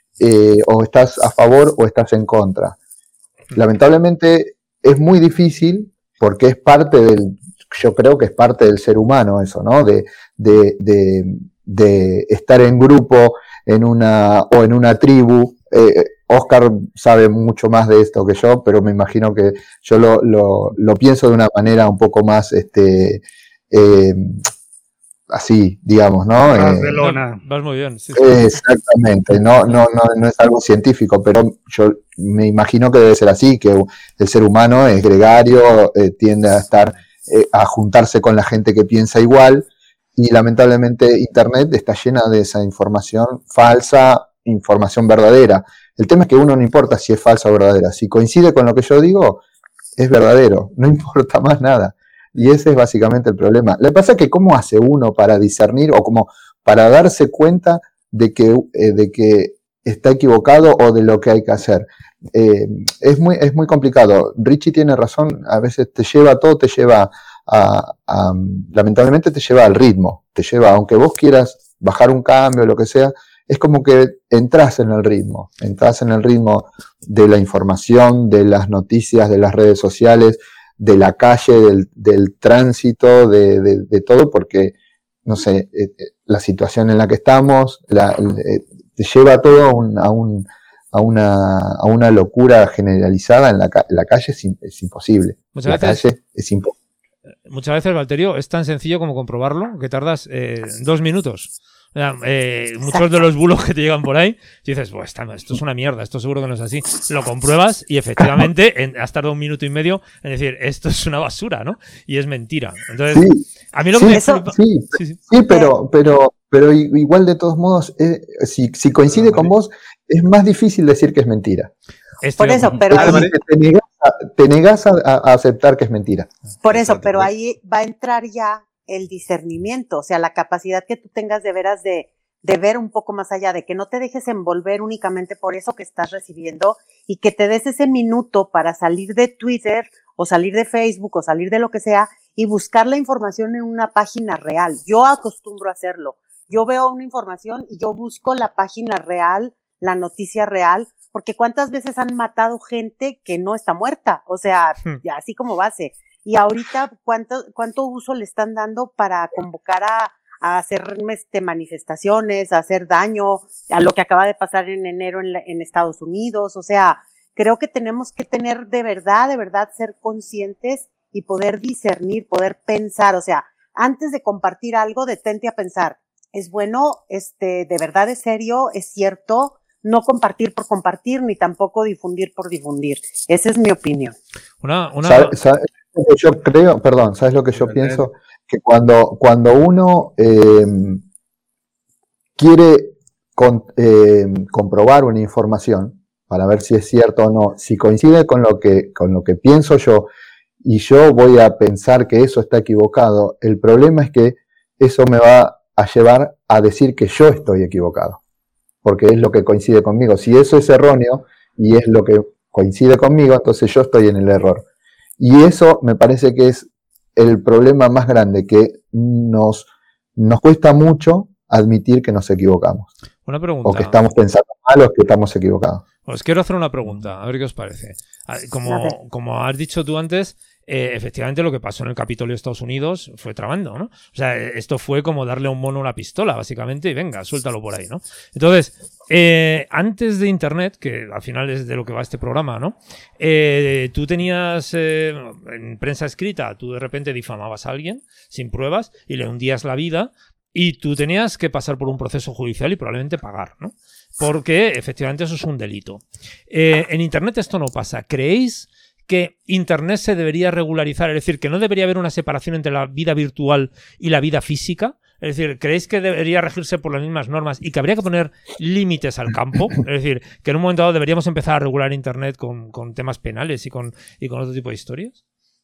eh, o estás a favor o estás en contra. Hmm. Lamentablemente es muy difícil, porque es parte del, yo creo que es parte del ser humano eso, ¿no? De, de, de, de estar en grupo, en una, o en una tribu. Eh, Oscar sabe mucho más de esto que yo, pero me imagino que yo lo, lo, lo pienso de una manera un poco más, este, eh, así, digamos, ¿no? Barcelona. Eh, Vas muy bien. Sí, sí. Exactamente, no, no, no, no es algo científico, pero yo me imagino que debe ser así, que el ser humano es gregario, eh, tiende a estar, eh, a juntarse con la gente que piensa igual, y lamentablemente Internet está llena de esa información falsa, información verdadera. El tema es que uno no importa si es falsa o verdadera, si coincide con lo que yo digo, es verdadero, no importa más nada. Y ese es básicamente el problema. Lo que pasa es que ¿cómo hace uno para discernir o como para darse cuenta de que, eh, de que está equivocado o de lo que hay que hacer? Eh, es muy, es muy complicado. Richie tiene razón, a veces te lleva, todo te lleva a, a, lamentablemente te lleva al ritmo, te lleva, aunque vos quieras bajar un cambio o lo que sea, es como que entras en el ritmo, entras en el ritmo de la información, de las noticias, de las redes sociales, de la calle, del, del tránsito, de, de, de todo, porque, no sé, eh, la situación en la que estamos, la, eh, te lleva todo a, un, a, un, a, una, a una locura generalizada en la, la calle, es, es imposible. Muchas la veces, calle es imposible. Muchas veces, Valterio, es tan sencillo como comprobarlo que tardas eh, dos minutos. Eh, muchos de los bulos que te llegan por ahí, dices, pues esto es una mierda, esto seguro que no es así. Lo compruebas y efectivamente en, has tardado un minuto y medio en decir, esto es una basura, ¿no? Y es mentira. Entonces, sí, a mí lo sí, que me eso, sí, sí, sí. sí, pero, pero, pero igual de todos modos, eh, si, si coincide con vos, es más difícil decir que es mentira. Por eso, pero ahí, te negas, a, te negas a, a aceptar que es mentira. Por eso, pero ahí va a entrar ya el discernimiento, o sea, la capacidad que tú tengas de veras de, de ver un poco más allá, de que no te dejes envolver únicamente por eso que estás recibiendo y que te des ese minuto para salir de Twitter o salir de Facebook o salir de lo que sea y buscar la información en una página real. Yo acostumbro a hacerlo. Yo veo una información y yo busco la página real, la noticia real, porque cuántas veces han matado gente que no está muerta, o sea, hmm. ya así como base. Y ahorita, ¿cuánto, cuánto uso le están dando para convocar a, a hacer este, manifestaciones, a hacer daño, a lo que acaba de pasar en enero en, la, en Estados Unidos? O sea, creo que tenemos que tener de verdad, de verdad, ser conscientes y poder discernir, poder pensar. O sea, antes de compartir algo, detente a pensar, ¿es bueno, este, de verdad es serio, es cierto? No compartir por compartir, ni tampoco difundir por difundir. Esa es mi opinión. Una, una... ¿Sabe, sabe? Yo creo, perdón, ¿sabes lo que yo pienso? Que cuando, cuando uno eh, quiere con, eh, comprobar una información para ver si es cierto o no, si coincide con lo que, con lo que pienso yo y yo voy a pensar que eso está equivocado, el problema es que eso me va a llevar a decir que yo estoy equivocado, porque es lo que coincide conmigo. Si eso es erróneo y es lo que coincide conmigo, entonces yo estoy en el error. Y eso me parece que es el problema más grande, que nos, nos cuesta mucho admitir que nos equivocamos. Una pregunta. O que estamos pensando mal o que estamos equivocados. Os quiero hacer una pregunta, a ver qué os parece. Como, como has dicho tú antes, eh, efectivamente lo que pasó en el Capitolio de Estados Unidos fue tremendo, ¿no? O sea, esto fue como darle a un mono una pistola, básicamente, y venga, suéltalo por ahí, ¿no? Entonces, eh, antes de Internet, que al final es de lo que va este programa, ¿no? Eh, tú tenías eh, en prensa escrita, tú de repente difamabas a alguien sin pruebas y le hundías la vida y tú tenías que pasar por un proceso judicial y probablemente pagar, ¿no? Porque efectivamente eso es un delito. Eh, en Internet esto no pasa. ¿Creéis que Internet se debería regularizar? Es decir, que no debería haber una separación entre la vida virtual y la vida física. Es decir, ¿creéis que debería regirse por las mismas normas y que habría que poner límites al campo? Es decir, que en un momento dado deberíamos empezar a regular Internet con, con temas penales y con, y con otro tipo de historias.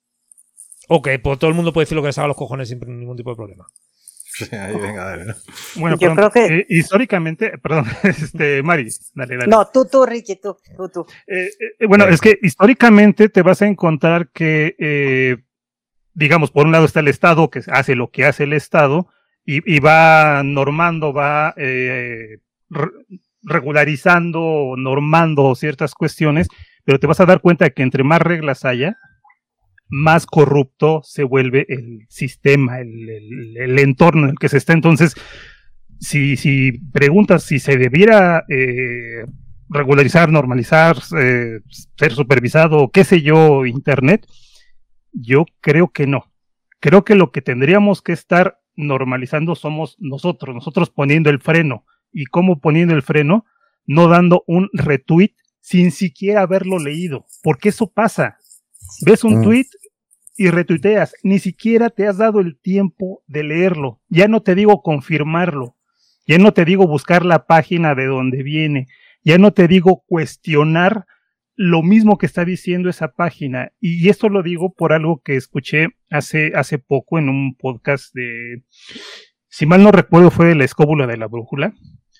O que pues, todo el mundo puede decir lo que les haga los cojones sin ningún tipo de problema. Sí, ahí venga, dale, ¿no? Bueno, yo perdón, creo que eh, históricamente, perdón, este, Mari, dale, dale. No, tú, tú, Ricky, tú, tú, tú. Eh, eh, bueno, es que históricamente te vas a encontrar que, eh, digamos, por un lado está el Estado, que hace lo que hace el Estado, y, y va normando, va eh, re regularizando, normando ciertas cuestiones, pero te vas a dar cuenta de que entre más reglas haya, más corrupto se vuelve el sistema, el, el, el entorno en el que se está. Entonces, si, si preguntas si se debiera eh, regularizar, normalizar, eh, ser supervisado, qué sé yo, Internet, yo creo que no. Creo que lo que tendríamos que estar normalizando somos nosotros, nosotros poniendo el freno. ¿Y cómo poniendo el freno? No dando un retweet sin siquiera haberlo leído, porque eso pasa. Ves un mm. tweet y retuiteas, ni siquiera te has dado el tiempo de leerlo. Ya no te digo confirmarlo, ya no te digo buscar la página de donde viene, ya no te digo cuestionar lo mismo que está diciendo esa página. Y esto lo digo por algo que escuché hace, hace poco en un podcast de, si mal no recuerdo, fue de La Escóbula de la Brújula,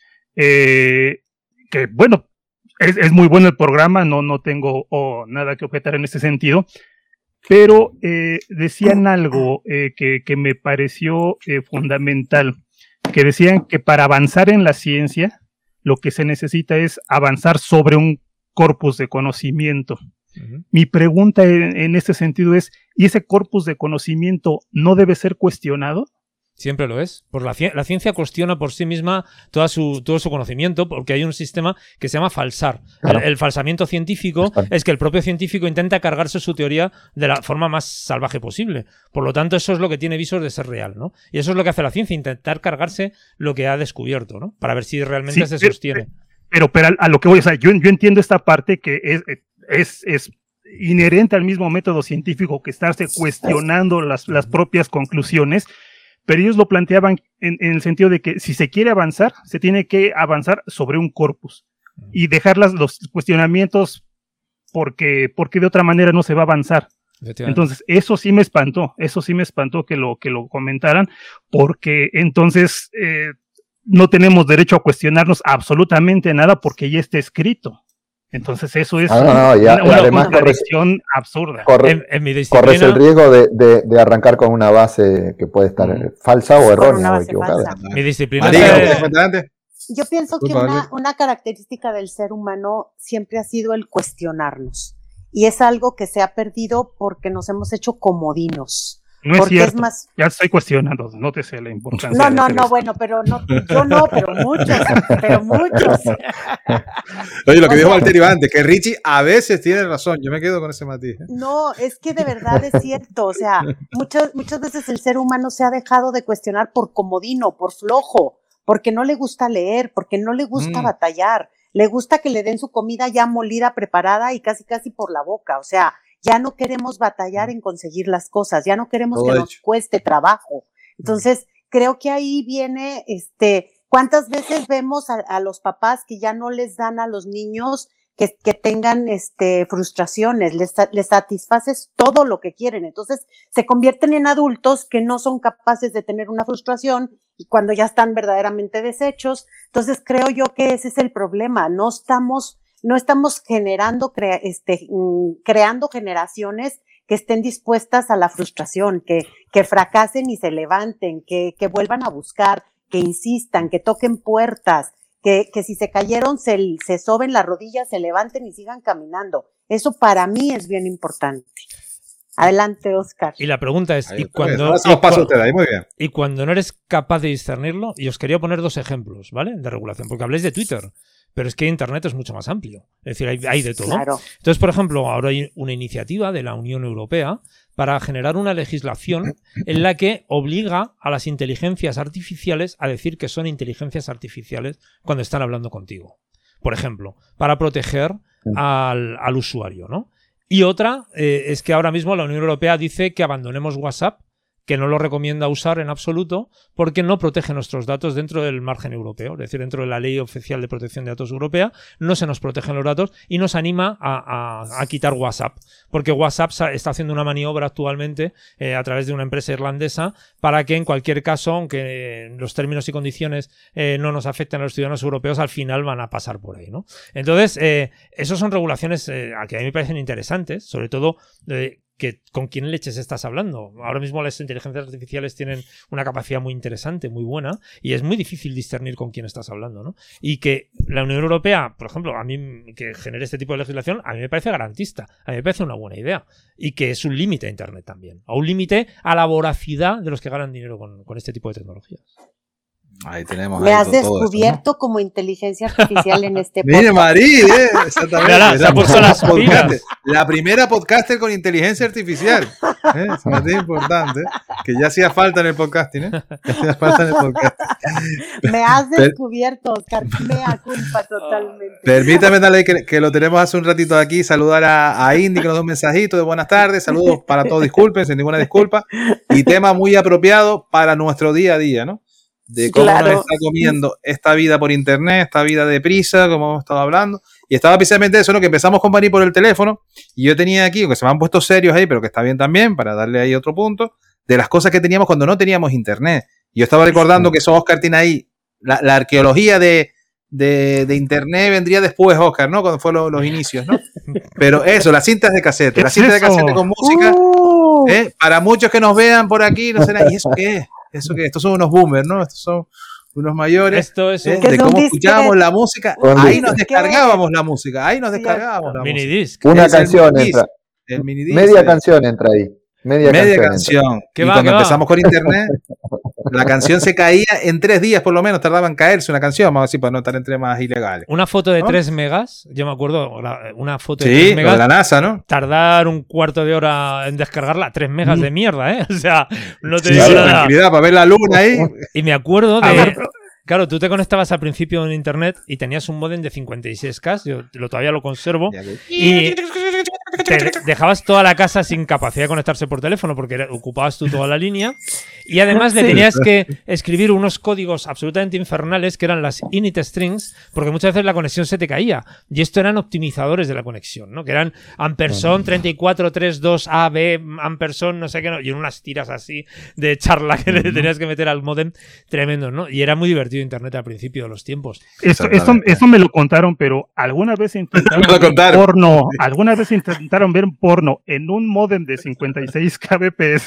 eh, que bueno, Es, es muy bueno el programa, no, no tengo oh, nada que objetar en ese sentido, pero eh, decían algo eh, que, que me pareció eh, fundamental, que decían que para avanzar en la ciencia, lo que se necesita es avanzar sobre un corpus de conocimiento. Uh-huh. Mi pregunta en, en este sentido es, ¿y ese corpus de conocimiento no debe ser cuestionado? Siempre lo es. Por la, la ciencia cuestiona por sí misma toda su, todo su conocimiento, porque hay un sistema que se llama falsar. Claro. El, el falsamiento científico Está. es que el propio científico intenta cargarse su teoría de la forma más salvaje posible. Por lo tanto, eso es lo que tiene visos de ser real, ¿no? Y eso es lo que hace la ciencia, intentar cargarse lo que ha descubierto, ¿no? Para ver si realmente sí, se sostiene. Pero, pero a, a lo que voy, o sea, yo, yo entiendo esta parte que es, es, es inherente al mismo método científico que estarse cuestionando las, las propias conclusiones. Pero ellos lo planteaban en, en el sentido de que si se quiere avanzar, se tiene que avanzar sobre un corpus y dejar las, los cuestionamientos porque, porque de otra manera no se va a avanzar. Entonces, eso sí me espantó, eso sí me espantó que lo, que lo comentaran, porque entonces eh, no tenemos derecho a cuestionarnos absolutamente nada porque ya está escrito. Entonces eso es ah, no, no, ya, una, además una contradicción corres, absurda. Corre, en, en mi disciplina, corres el riesgo de, de, de arrancar con una base que puede estar mm. falsa o errónea o equivocada. Mi disciplina María, es, yo pienso que una, una característica del ser humano siempre ha sido el cuestionarnos. Y es algo que se ha perdido porque nos hemos hecho comodinos. No es cierto, es más... ya estoy cuestionando, nótese la importancia. No, no, no, bueno, pero no, yo no, pero muchos, pero muchos. Oye, lo que o dijo sea, Valterio antes, que Richie a veces tiene razón, yo me quedo con ese matiz. ¿eh? No, es que de verdad es cierto, o sea, muchas, muchas veces el ser humano se ha dejado de cuestionar por comodino, por flojo, porque no le gusta leer, porque no le gusta mm. batallar, le gusta que le den su comida ya molida, preparada y casi casi por la boca, o sea, ya no queremos batallar en conseguir las cosas, ya no queremos Todo que hecho. nos cueste trabajo. Entonces, creo que ahí viene, este, ¿cuántas veces vemos a, a los papás que ya no les dan a los niños que, que tengan, este, frustraciones, les, les satisfaces todo lo que quieren? Entonces, se convierten en adultos que no son capaces de tener una frustración y cuando ya están verdaderamente deshechos. Entonces, creo yo que ese es el problema, no estamos No estamos generando, crea, este, creando generaciones que estén dispuestas a la frustración, que, que fracasen y se levanten, que, que vuelvan a buscar, que insistan, que toquen puertas, que, que si se cayeron se, se soben las rodillas, se levanten y sigan caminando. Eso para mí es bien importante. Adelante, Oscar. Y la pregunta es, ¿y cuando, no, y, paso usted ahí, muy bien. y cuando no eres capaz de discernirlo? Y os quería poner dos ejemplos, ¿vale? De regulación, porque habléis de Twitter. Pero es que Internet es mucho más amplio. Es decir, hay, hay de todo. Claro. Entonces, por ejemplo, ahora hay una iniciativa de la Unión Europea para generar una legislación en la que obliga a las inteligencias artificiales a decir que son inteligencias artificiales cuando están hablando contigo. Por ejemplo, para proteger al, al usuario, ¿no? Y otra eh, es que ahora mismo la Unión Europea dice que abandonemos WhatsApp, que no lo recomienda usar en absoluto porque no protege nuestros datos dentro del margen europeo, es decir, dentro de la Ley Oficial de Protección de Datos Europea no se nos protegen los datos y nos anima a, a, a quitar WhatsApp, porque WhatsApp está haciendo una maniobra actualmente eh, a través de una empresa irlandesa para que en cualquier caso, aunque los términos y condiciones eh, no nos afecten a los ciudadanos europeos, al final van a pasar por ahí, ¿no? Entonces, eh, esas son regulaciones eh, que a mí me parecen interesantes, sobre todo eh, que con quién leches estás hablando. Ahora mismo las inteligencias artificiales tienen una capacidad muy interesante, muy buena, y es muy difícil discernir con quién estás hablando, ¿no? Y que la Unión Europea, por ejemplo, a mí que genere este tipo de legislación, a mí me parece garantista, a mí me parece una buena idea, y que es un límite a Internet también, a un límite a la voracidad de los que ganan dinero con, con este tipo de tecnologías. Ahí tenemos. Me ahí has todo descubierto esto, ¿no? como inteligencia artificial en este podcast. Mire, Marí, eh, exactamente. Mira, se ha puesto las pilas. La primera podcaster con inteligencia artificial. ¿eh? Es más importante. ¿eh? Que ya hacía falta en el podcasting. ¿eh? Ya hacía falta en el podcasting. Me has descubierto, Oscar. Mea culpa totalmente. Permítame darle que, que lo tenemos hace un ratito aquí. Saludar a, a Indy que nos da un mensajito de buenas tardes. Saludos para todos. Disculpen, sin ninguna disculpa. Y tema muy apropiado para nuestro día a día, ¿no? De cómo claro. nos está comiendo esta vida por internet, esta vida de prisa, como hemos estado hablando. Y estaba precisamente eso, ¿no? Que empezamos con Marí por el teléfono. Y yo tenía aquí, que se me han puesto serios ahí, pero que está bien también, para darle ahí otro punto, de las cosas que teníamos cuando no teníamos internet. Y yo estaba recordando que eso, Oscar, tiene ahí la, la arqueología de, de, de internet vendría después, Oscar, ¿no? Cuando fueron los, los inicios, ¿no? Pero eso, las cintas de casete, las cintas de casete con música, uh. ¿eh? Para muchos que nos vean por aquí, no sé, ¿y eso qué es? ¿Eso qué es? Estos son unos boomers, ¿no? Estos son unos mayores. Esto es ¿eh? De cómo escuchábamos la música, ahí nos descargábamos la música, ahí nos descargábamos la música. Minidisc. Una canción entra. El minidisc. Media canción entra ahí. Media, Media canción. canción. ¿Qué y va, cuando qué empezamos va? con internet, la canción se caía en tres días por lo menos, tardaba en caerse una canción, vamos a decir, para no estar entre más ilegales. Una foto de ¿no? tres megas, yo me acuerdo, la, una foto de sí, tres megas. de la NASA, ¿no? Tardar un cuarto de hora en descargarla, tres megas de mierda, ¿eh? O sea, no te sí, digo sí, nada. Tranquilidad, para ver la luna ahí. Y me acuerdo de... Claro, tú te conectabas al principio en internet y tenías un modem de cincuenta y seis K, yo lo, todavía lo conservo, y te dejabas toda la casa sin capacidad de conectarse por teléfono porque era, ocupabas tú toda la línea, y además sí. le tenías que escribir unos códigos absolutamente infernales que eran las init strings, porque muchas veces la conexión se te caía, y esto eran optimizadores de la conexión, ¿no? Que eran ampersand treinta y cuatro treinta y dos A B ampersand no sé qué, no, y en unas tiras así de charla que le tenías que meter al modem, tremendo, ¿no? Y era muy divertido internet al principio de los tiempos. Eso, eso, eso me lo contaron, pero alguna vez intentaron ver porno, alguna vez intentaron ver porno en un modem de cincuenta y seis kilobits.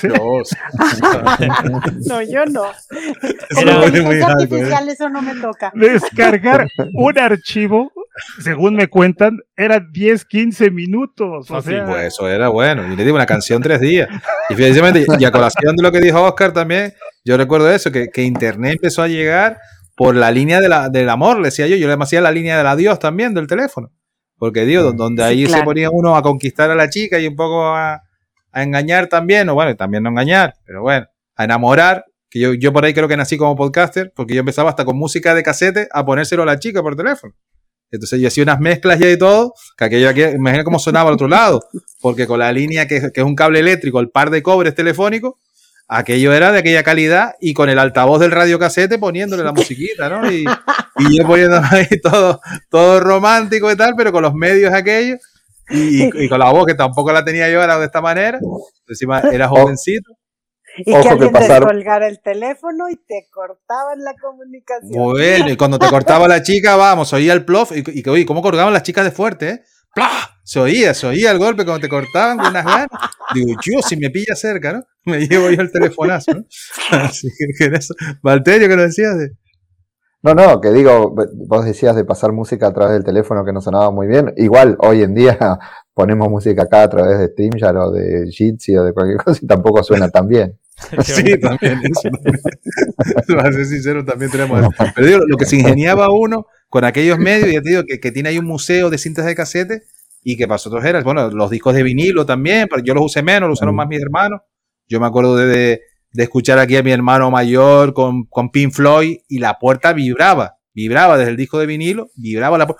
No, yo no. Era Como inteligencia artificial, eso no me toca. Descargar un archivo, según me cuentan, era diez, quince minutos. O sea, pues eso era bueno. Y le digo una canción tres días. Y precisamente, y a colación de lo que dijo Oscar también, yo recuerdo eso, que, que internet empezó a llegar por la línea de la, del amor, le decía yo. Yo le hacía la línea del adiós también del teléfono. Porque digo, donde ahí sí, claro. se ponía uno a conquistar a la chica y un poco a, a engañar también, o bueno, también no engañar, pero bueno, a enamorar, que yo, yo por ahí creo que nací como podcaster, porque yo empezaba hasta con música de casete a ponérselo a la chica por teléfono. Entonces yo hacía unas mezclas ya y todo, que aquello aquí, imagina cómo sonaba al otro lado, porque con la línea que, que es un cable eléctrico, el par de cobres telefónicos, aquello era de aquella calidad, y con el altavoz del radiocasete poniéndole la musiquita, ¿no? Y, y yo poniendo ahí todo, todo romántico y tal, pero con los medios aquellos, y, y, y con la voz que tampoco la tenía yo, era de esta manera, encima era jovencito. Y Ojo que alguien que pasar... descolgara el teléfono y te cortaban la comunicación. Bueno, y cuando te cortaba la chica, vamos, oía el plof, y, y, y oye, ¿cómo colgaban las chicas de fuerte, eh? ¡Plah! Se oía, se oía el golpe cuando te cortaban con unas ganas. Digo, yo, si me pilla cerca, ¿no? Me llevo yo el telefonazo, ¿no? Así que en eso. Valterio, ¿qué lo decías? De... No, no, que digo, vos decías de pasar música a través del teléfono que no sonaba muy bien. Igual, hoy en día ponemos música acá a través de StreamYard o de Jitsi o de cualquier cosa y tampoco suena tan bien. Sí, también, eso también. Para ser sincero, también tenemos eso. Pero digo, lo que se ingeniaba uno con aquellos medios, ya te digo, que, que tiene ahí un museo de cintas de casete, y que para nosotros era, bueno, los discos de vinilo también, pero yo los usé menos, los usaron más mis hermanos. Yo me acuerdo de, de, de escuchar aquí a mi hermano mayor con, con Pink Floyd, y la puerta vibraba, vibraba desde el disco de vinilo, vibraba la puerta,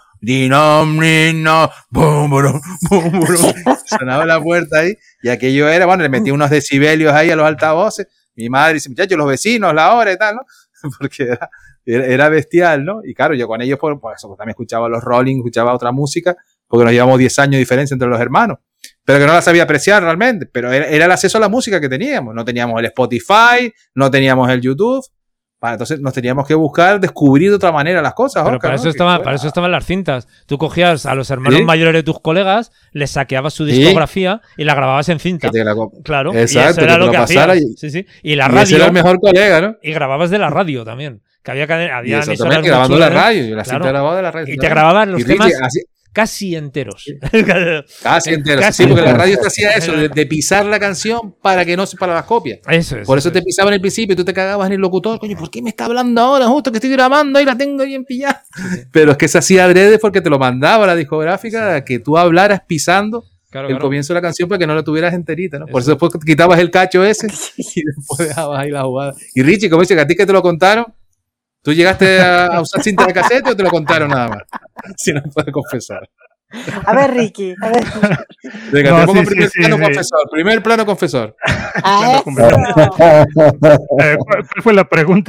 sonaba la puerta ahí, y aquello era, bueno, le metí unos decibelios ahí a los altavoces, mi madre dice, muchachos, los vecinos, la hora y tal, ¿no? Porque era, era, era bestial, ¿no? Y claro, yo con ellos, por, por eso, pues, también escuchaba los Rolling, escuchaba otra música, porque nos llevamos diez años de diferencia entre los hermanos, pero que no la sabía apreciar realmente, pero era, era el acceso a la música que teníamos, no teníamos el Spotify, no teníamos el YouTube, entonces nos teníamos que buscar descubrir de otra manera las cosas. Pero Oscar, para, eso ¿no? estaba, que, para eso estaban las cintas, tú cogías a los hermanos ¿sí? mayores de tus colegas, les saqueabas su discografía ¿sí? y la grababas en cinta, la... claro, exacto, y eso era que lo que hacías y... sí, sí. y la radio, y ese era el mejor colega, ¿no? Y grababas de la radio también, que había, había y emisoras grabando la radio, y la claro. cinta grabada de la radio y te grababan los y temas Richie, así... casi enteros. Casi enteros. Casi sí, porque la radio te hacía eso, de, de pisar la canción para que no se para las copias. Eso es. Por eso eso te es. pisaba en el principio y tú te cagabas en el locutor. Coño, ¿por qué me está hablando ahora? Justo que estoy grabando y la tengo bien pillada. Sí, sí. Pero es que se hacía adrede porque te lo mandaba la discográfica, sí. que tú hablaras pisando claro, el claro. comienzo de la canción para que no la tuvieras enterita, ¿no? Por eso, eso después quitabas el cacho ese y después dejabas ahí la jugada. Y Richie, como dice que a ti que te lo contaron, ¿tú llegaste a, a usar cinta de casete o te lo contaron nada más? Si no puedes confesar. A ver, Ricky. A ver. Venga, no, te pongo sí, primer sí, plano sí, confesor. Sí. Primer plano confesor. Ah, eh, ¿Cuál fue la pregunta?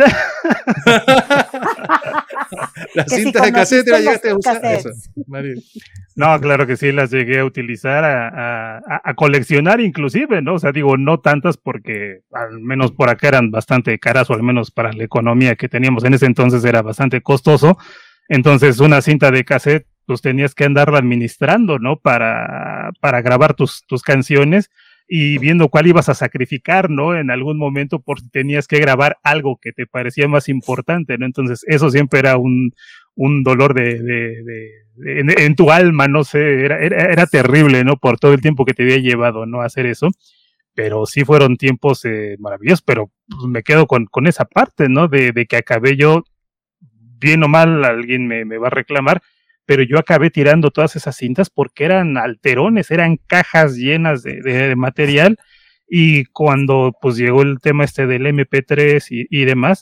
Las cintas de casete las llegaste a usar. Eso, no, claro que sí, las llegué a utilizar, a, a, a coleccionar inclusive, ¿no? O sea, digo, no tantas porque al menos por acá eran bastante caras, o al menos para la economía que teníamos en ese entonces era bastante costoso. Entonces, una cinta de cassette, pues tenías que andarla administrando, ¿no? Para, para grabar tus, tus canciones y viendo cuál ibas a sacrificar, ¿no? En algún momento, por si tenías que grabar algo que te parecía más importante, ¿no? Entonces, eso siempre era un, un dolor de, de, de, de en, en tu alma, no sé, era, era, era terrible, ¿no? Por todo el tiempo que te había llevado, ¿no? A hacer eso. Pero sí fueron tiempos eh, maravillosos, pero pues, me quedo con, con esa parte, ¿no? De, de que acabé yo, bien o mal, alguien me, me va a reclamar, pero yo acabé tirando todas esas cintas porque eran alterones, eran cajas llenas de, de, de material, y cuando pues llegó el tema este del eme pe tres y, y demás,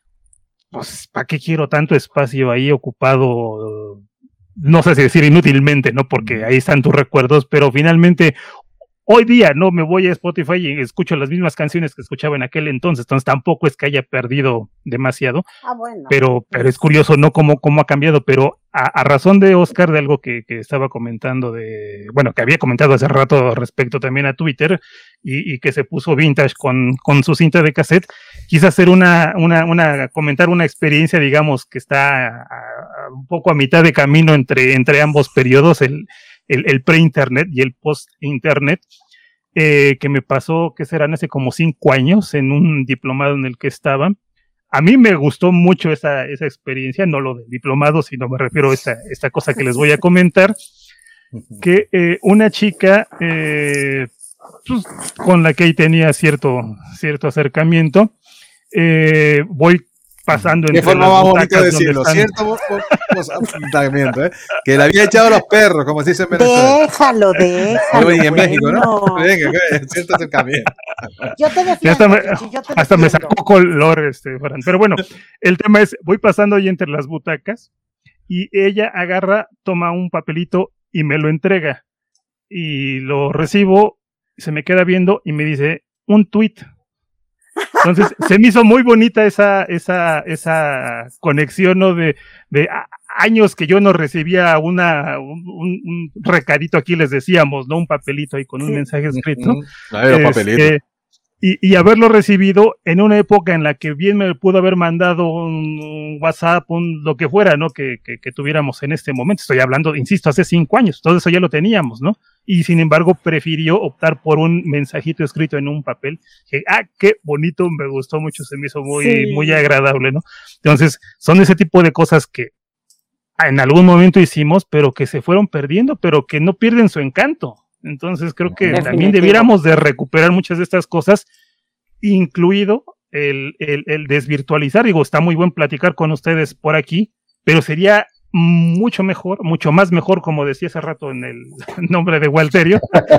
pues ¿para qué quiero tanto espacio ahí ocupado? No sé si decir inútilmente, ¿no? Porque ahí están tus recuerdos, pero finalmente hoy día no me voy a Spotify y escucho las mismas canciones que escuchaba en aquel entonces, entonces tampoco es que haya perdido demasiado, ah, bueno. pero, pero es curioso, ¿no? Cómo, cómo ha cambiado, pero a, a razón de Oscar, de algo que, que estaba comentando, de bueno, que había comentado hace rato respecto también a Twitter, y, y que se puso vintage con, con su cinta de cassette, quise hacer una, una, una, comentar una experiencia, digamos, que está a, a, un poco a mitad de camino entre, entre ambos periodos, el el, el pre-internet y el post-internet, eh, que me pasó, que serán hace como cinco años, en un diplomado en el que estaba. A mí me gustó mucho esa, esa experiencia, no lo del diplomado, sino me refiero a esta, esta cosa que les voy a comentar, que eh, una chica eh, pues, con la que ahí tenía cierto, cierto acercamiento, eh, voy pasando entre qué forma más bonita de decirlo, cierto apuntamiento, ¿eh? Que le había echado los perros, como se dice en Venezuela. Déjalo, déjalo. Y en México, ¿no? Venga, cierto acercamiento. Yo te defiendo. Hasta me, yo te hasta me sacó color, este, Fran. Pero bueno, el tema es, voy pasando ahí entre las butacas y ella agarra, toma un papelito y me lo entrega. Y lo recibo, se me queda viendo y me dice, un tuit. Entonces, se me hizo muy bonita esa, esa, esa conexión, ¿no? De, de años que yo no recibía una, un, un recadito, aquí les decíamos, ¿no? Un papelito ahí con un mensaje escrito. Claro, este, papelito. Y, y haberlo recibido en una época en la que bien me pudo haber mandado un, un WhatsApp, un lo que fuera, ¿no? Que, que, que tuviéramos en este momento. Estoy hablando, insisto, hace cinco años. Todo eso ya lo teníamos, ¿no? Y sin embargo prefirió optar por un mensajito escrito en un papel. Que, ah, qué bonito, me gustó mucho, se me hizo muy, sí. muy agradable, ¿no? Entonces, son ese tipo de cosas que en algún momento hicimos, pero que se fueron perdiendo, pero que no pierden su encanto. Entonces creo que Definitivo. También debiéramos de recuperar muchas de estas cosas, incluido el, el, el desvirtualizar. Digo, está muy buen platicar con ustedes por aquí, pero sería mucho mejor, mucho más mejor, como decía hace rato en el nombre de Walterio,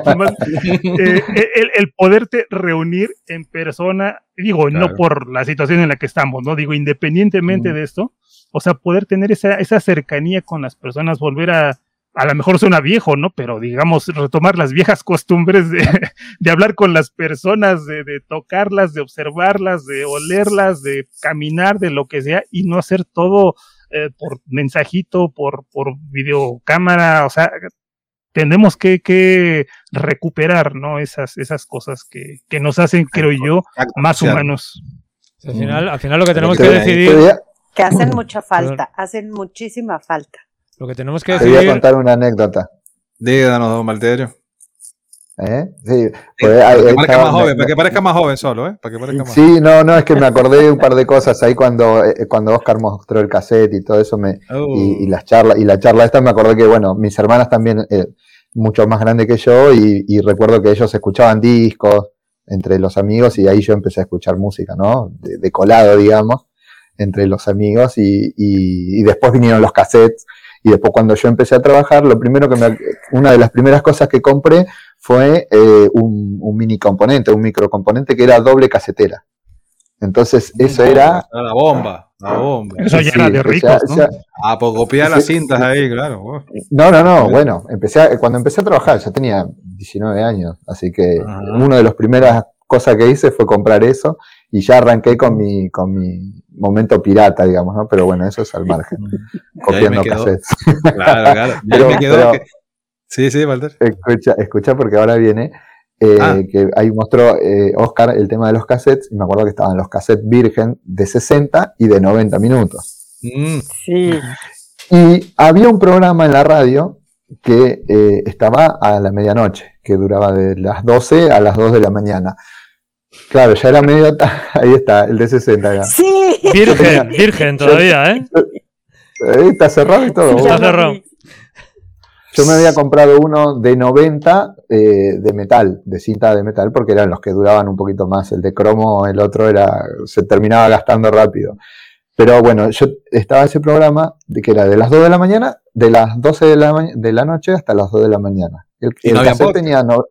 eh, el, el poderte reunir en persona, digo, claro. no por la situación en la que estamos, no digo, independientemente mm. de esto, o sea, poder tener esa, esa cercanía con las personas, volver a a lo mejor suena viejo, ¿no? Pero digamos, retomar las viejas costumbres de, de hablar con las personas, de, de tocarlas, de observarlas, de olerlas, de caminar, de lo que sea, y no hacer todo eh, por mensajito, por, por videocámara. O sea, tenemos que, que recuperar, ¿no? Esas, esas cosas que, que nos hacen, creo yo, más humanos. Al final, al final lo que tenemos que decidir... Que hacen mucha falta, hacen muchísima falta. Lo que tenemos que Te decidir... voy a contar una anécdota. Díganos, don Walterio. ¿Eh? Sí, pues, para, que parezca más joven, para que parezca más joven solo, ¿eh? Para que parezca más sí, joven. no, no, es que me acordé de un par de cosas ahí cuando, eh, cuando Oscar mostró el cassette y todo eso, me, oh. y, y las charlas, y la charla esta me acordé que, bueno, mis hermanas también, eh, mucho más grandes que yo, y, y recuerdo que ellos escuchaban discos entre los amigos, y ahí yo empecé a escuchar música, ¿no? De, de colado, digamos, entre los amigos, y, y, y después vinieron los cassettes. Y después cuando yo empecé a trabajar, lo primero que me, una de las primeras cosas que compré fue eh, un, un mini componente, un microcomponente que era doble casetera. Entonces eso bomba, era... La bomba, la bomba. Eso ya sí, era de ricos, o sea, ¿no? O sea, ah, pues copiar las cintas ahí, claro. No, no, no, bueno, empecé a, cuando empecé a trabajar, yo tenía diecinueve años, así que Ajá. una de las primeras cosas que hice fue comprar eso, y ya arranqué con mi, con mi momento pirata, digamos, ¿no? Pero bueno, eso es al margen, copiando cassettes. Claro, claro. Pero, me quedó pero, que... Sí, sí, Walter. Escucha, escucha porque ahora viene, eh, ah. que ahí mostró eh, Oscar el tema de los cassettes, y me acuerdo que estaban los cassettes virgen de sesenta y de noventa minutos. Mm. Sí. Y había un programa en la radio que eh, estaba a la medianoche, que duraba de las doce a las dos de la mañana. Claro, ya era medio... Ahí está, el de sesenta. Ya. Sí. Virgen, virgen todavía, ¿eh? Ahí está cerrado y todo. Está cerrado. Yo me había comprado uno de noventa eh, de metal, de cinta de metal, porque eran los que duraban un poquito más. El de cromo, el otro era se terminaba gastando rápido. Pero bueno, yo estaba en ese programa de que era de las dos de la mañana, de las doce de la, de la noche hasta las dos de la mañana. El, el no cassette tenía... No,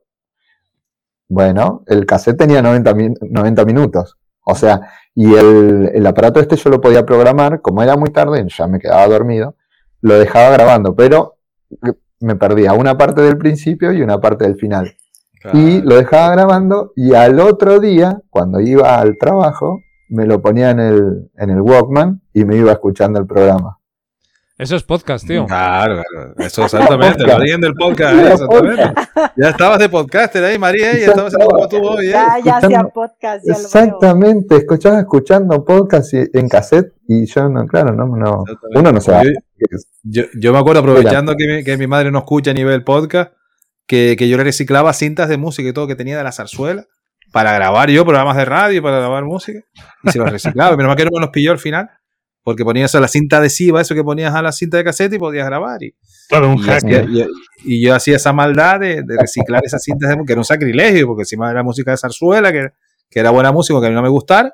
bueno, el cassette tenía noventa, noventa minutos. O sea, y el, el aparato este yo lo podía programar, como era muy tarde, ya me quedaba dormido, lo dejaba grabando, pero me perdía una parte del principio y una parte del final. Claro. Y lo dejaba grabando y al otro día, cuando iba al trabajo, me lo ponía en el, en el Walkman y me iba escuchando el programa. Eso es podcast, tío. Claro, claro. Eso exactamente. Lo origen del podcast. ¿eh? Exactamente. Ya estabas de podcaster ahí, María, y ya estabas haciendo como tú hoy. ¿eh? Ya, ya hacía podcast. Ya exactamente. Lo escuchaba escuchando podcast en cassette y yo, no, claro, no, no uno no sabe. Yo, yo, yo me acuerdo, aprovechando que mi, que mi madre no escucha ni ve el podcast, que, que yo le reciclaba cintas de música y todo que tenía de la zarzuela para grabar yo programas de radio, para grabar música. Y se los reciclaba. Pero más que no me los pilló al final. Porque ponías a la cinta adhesiva, eso que ponías a la cinta de cassette y podías grabar. Y, Todo un y, hacker. y, y yo hacía esa maldad de, de reciclar esas cintas, de, que era un sacrilegio, porque encima era música de zarzuela, que, que era buena música, que a mí no me gustara,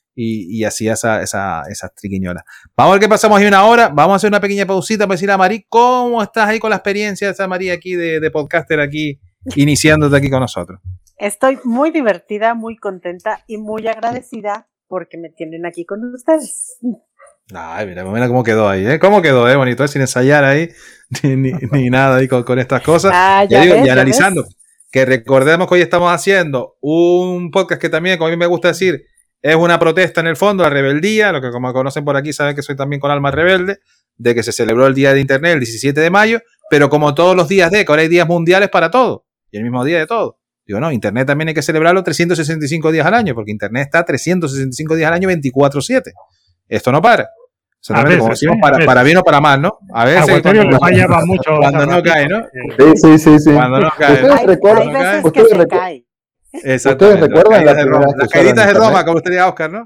y, y hacía esa, esa, esas triquiñolas. Vamos a ver qué pasamos ahí una hora, vamos a hacer una pequeña pausita para decirle a Marí, ¿cómo estás ahí con la experiencia de esa María aquí de, de podcaster aquí, iniciándote aquí con nosotros? Estoy muy divertida, muy contenta y muy agradecida porque me tienen aquí con ustedes. Ay, mira, mira cómo quedó ahí, ¿eh? ¿Cómo quedó, eh? Bonito, ¿eh? Sin ensayar ahí, ni, ni, ni nada ahí con, con estas cosas. Ah, ya digo, ves, y ya analizando, ves. Que recordemos que hoy estamos haciendo un podcast que también, como a mí me gusta decir, es una protesta en el fondo, la rebeldía, lo que como conocen por aquí saben que soy también con alma rebelde, de que se celebró el Día de Internet el diecisiete de mayo, pero como todos los días de, que ahora hay días mundiales para todo, y el mismo día de todo. Digo, no, Internet también hay que celebrarlo trescientos sesenta y cinco días al año, porque Internet está trescientos sesenta y cinco días al año, veinticuatro siete. Esto no para. Veces, como decimos, para, para bien o para mal, ¿no? A veces cuando, le fallaba mucho cuando no cae, ¿no? Sí, sí, sí, sí. Cuando no cae. ¿Ustedes hay, recuerdan? hay veces ¿Ustedes que se recu cae. ¿Ustedes recuerdan las la primera vez las que caíditas de usaron Roma, Internet? como usted diría, Oscar, ¿no?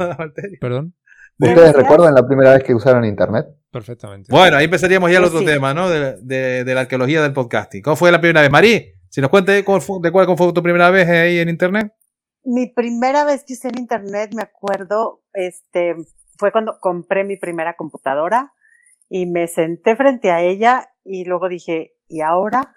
Perdón. ¿Ustedes recuerdan la primera vez que usaron Internet? Perfectamente. Bueno, ahí empezaríamos ya el otro Sí. tema, ¿no? De, de, de la arqueología del podcasting. ¿Cómo fue la primera vez? Marí, si nos cuentes de cuál fue tu primera vez ahí en Internet. Mi primera vez que usé en Internet, me acuerdo, este, fue cuando compré mi primera computadora y me senté frente a ella y luego dije, ¿y ahora?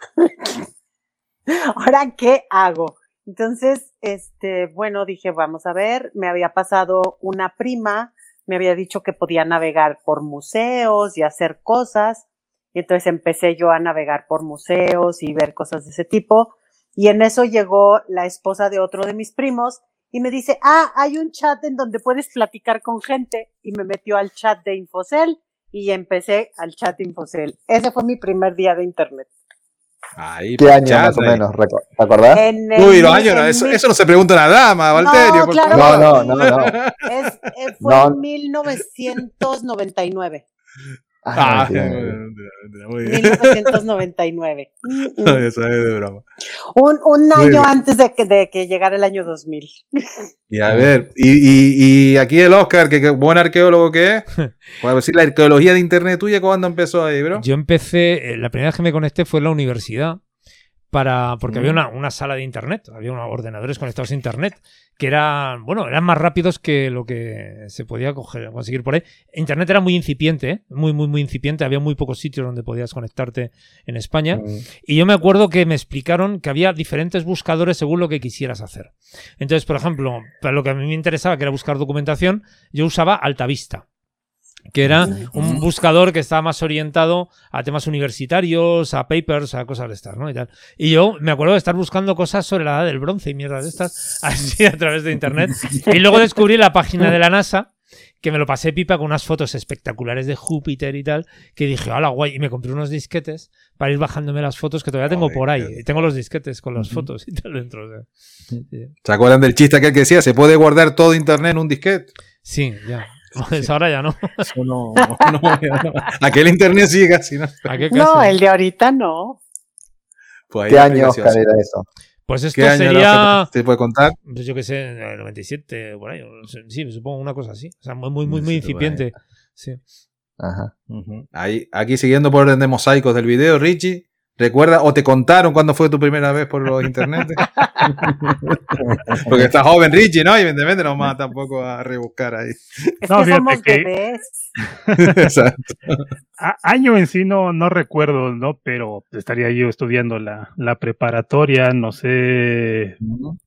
¿Ahora qué hago? Entonces, este, bueno, dije, vamos a ver, me había pasado una prima, me había dicho que podía navegar por museos y hacer cosas, y entonces empecé yo a navegar por museos y ver cosas de ese tipo, y en eso llegó la esposa de otro de mis primos y me dice, ah, hay un chat en donde puedes platicar con gente, y me metió al chat de Infocel y empecé al chat Infocel. Ese fue mi primer día de Internet. Ahí, ¿Qué año chat, más o ahí. menos? ¿Te acordás? En el, Uy, los años, no, en eso, mil- eso no se pregunta a una dama, Valterio. No, por claro favor. No, no, no, no. Es, eh, fue No. en mil novecientos noventa y nueve. Ah, Ay, Dios. muy bien. mil novecientos noventa y nueve. Mm, mm. Eso es de broma. Un, un Muy año bien. antes de que, de que llegara el año dos mil. Y a ver, y, y, y aquí el Oscar, que, que buen arqueólogo que es, puedo decir la arqueología de Internet tuya, ¿cuándo empezó ahí, bro? Yo empecé, eh, la primera vez que me conecté fue en la universidad, para, porque Mm. había una, una sala de internet, había unos ordenadores conectados a internet, que eran, bueno, eran más rápidos que lo que se podía coger, conseguir por ahí. Internet era muy incipiente, ¿eh? muy, muy, muy incipiente, había muy pocos sitios donde podías conectarte en España. Mm. Y yo me acuerdo que me explicaron que había diferentes buscadores según lo que quisieras hacer. Entonces, por ejemplo, para lo que a mí me interesaba, que era buscar documentación, yo usaba Altavista, que era un buscador que estaba más orientado a temas universitarios, a papers, a cosas de estas, ¿no? Y tal. Y yo me acuerdo de estar buscando cosas sobre la edad del bronce y mierdas de estas, así a través de internet. Y luego descubrí la página de la NASA, que me lo pasé pipa con unas fotos espectaculares de Júpiter y tal, que dije, ¡hala, guay! Y me compré unos disquetes para ir bajándome las fotos que todavía tengo por ahí. Tengo los disquetes con las fotos y tal dentro. O sea. Sí. ¿Se acuerdan del chiste aquel que decía, se puede guardar todo Internet en un disquete? Sí, ya. Pues ahora ya no. Eso no, no, no. Aquel internet sí casi, ¿no? No, el de ahorita no. Pues ¿qué año, Oscar, era eso? Pues esto sería... ¿Te puede contar? Pues yo qué sé, el noventa y siete, por ahí. Sí, me supongo una cosa así. O sea, muy, muy, muy, muy incipiente. Sí. Ajá. Uh-huh. Ahí, aquí siguiendo por orden de mosaicos del video, Richie, ¿recuerda o te contaron cuándo fue tu primera vez por los internet? Porque estás joven, Richie, ¿no? Y evidentemente no vamos tampoco a rebuscar ahí. Es no, que somos que... bebés. Exacto. A, año en sí no, no recuerdo, ¿no? Pero estaría yo estudiando la, la preparatoria, no sé, uh-huh.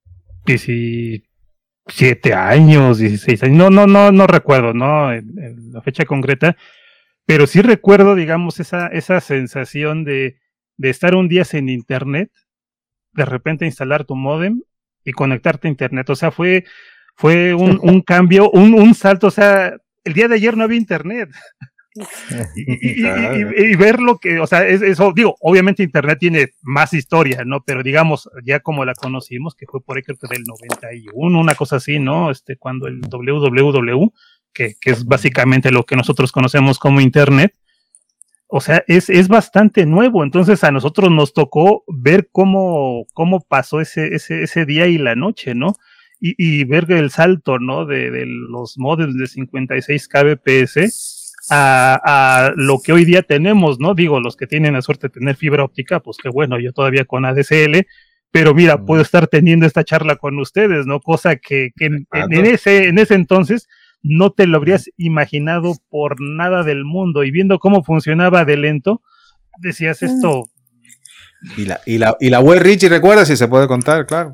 si siete años, dieciséis años, no, no, no, no recuerdo, ¿no? En, en la fecha concreta, pero sí recuerdo, digamos, esa, esa sensación de, de estar un día sin internet, de repente instalar tu módem y conectarte a internet. O sea, fue, fue un, un cambio, un, un salto. O sea, el día de ayer no había internet. y, y, y, y, y ver lo que, o sea, es, eso, digo, obviamente internet tiene más historia, ¿no? Pero digamos, ya como la conocimos, que fue por ahí creo que del noventa y uno, una cosa así, ¿no? Este, cuando el doble u doble u doble u, que, que es básicamente lo que nosotros conocemos como internet, o sea, es, es bastante nuevo. Entonces a nosotros nos tocó ver cómo, cómo pasó ese, ese, ese día y la noche, ¿no? Y, y ver el salto, ¿no? De, de los modems de cincuenta y seis kilobits a, a lo que hoy día tenemos, ¿no? Digo, los que tienen la suerte de tener fibra óptica, pues qué bueno, yo todavía con A D S L, pero mira, mm. puedo estar teniendo esta charla con ustedes, ¿no? Cosa que, que en, en, ese, en ese entonces no te lo habrías imaginado por nada del mundo, y viendo cómo funcionaba de lento, decías esto. Y la, y la, y la web, Richie, ¿recuerdas? Si se puede contar, claro.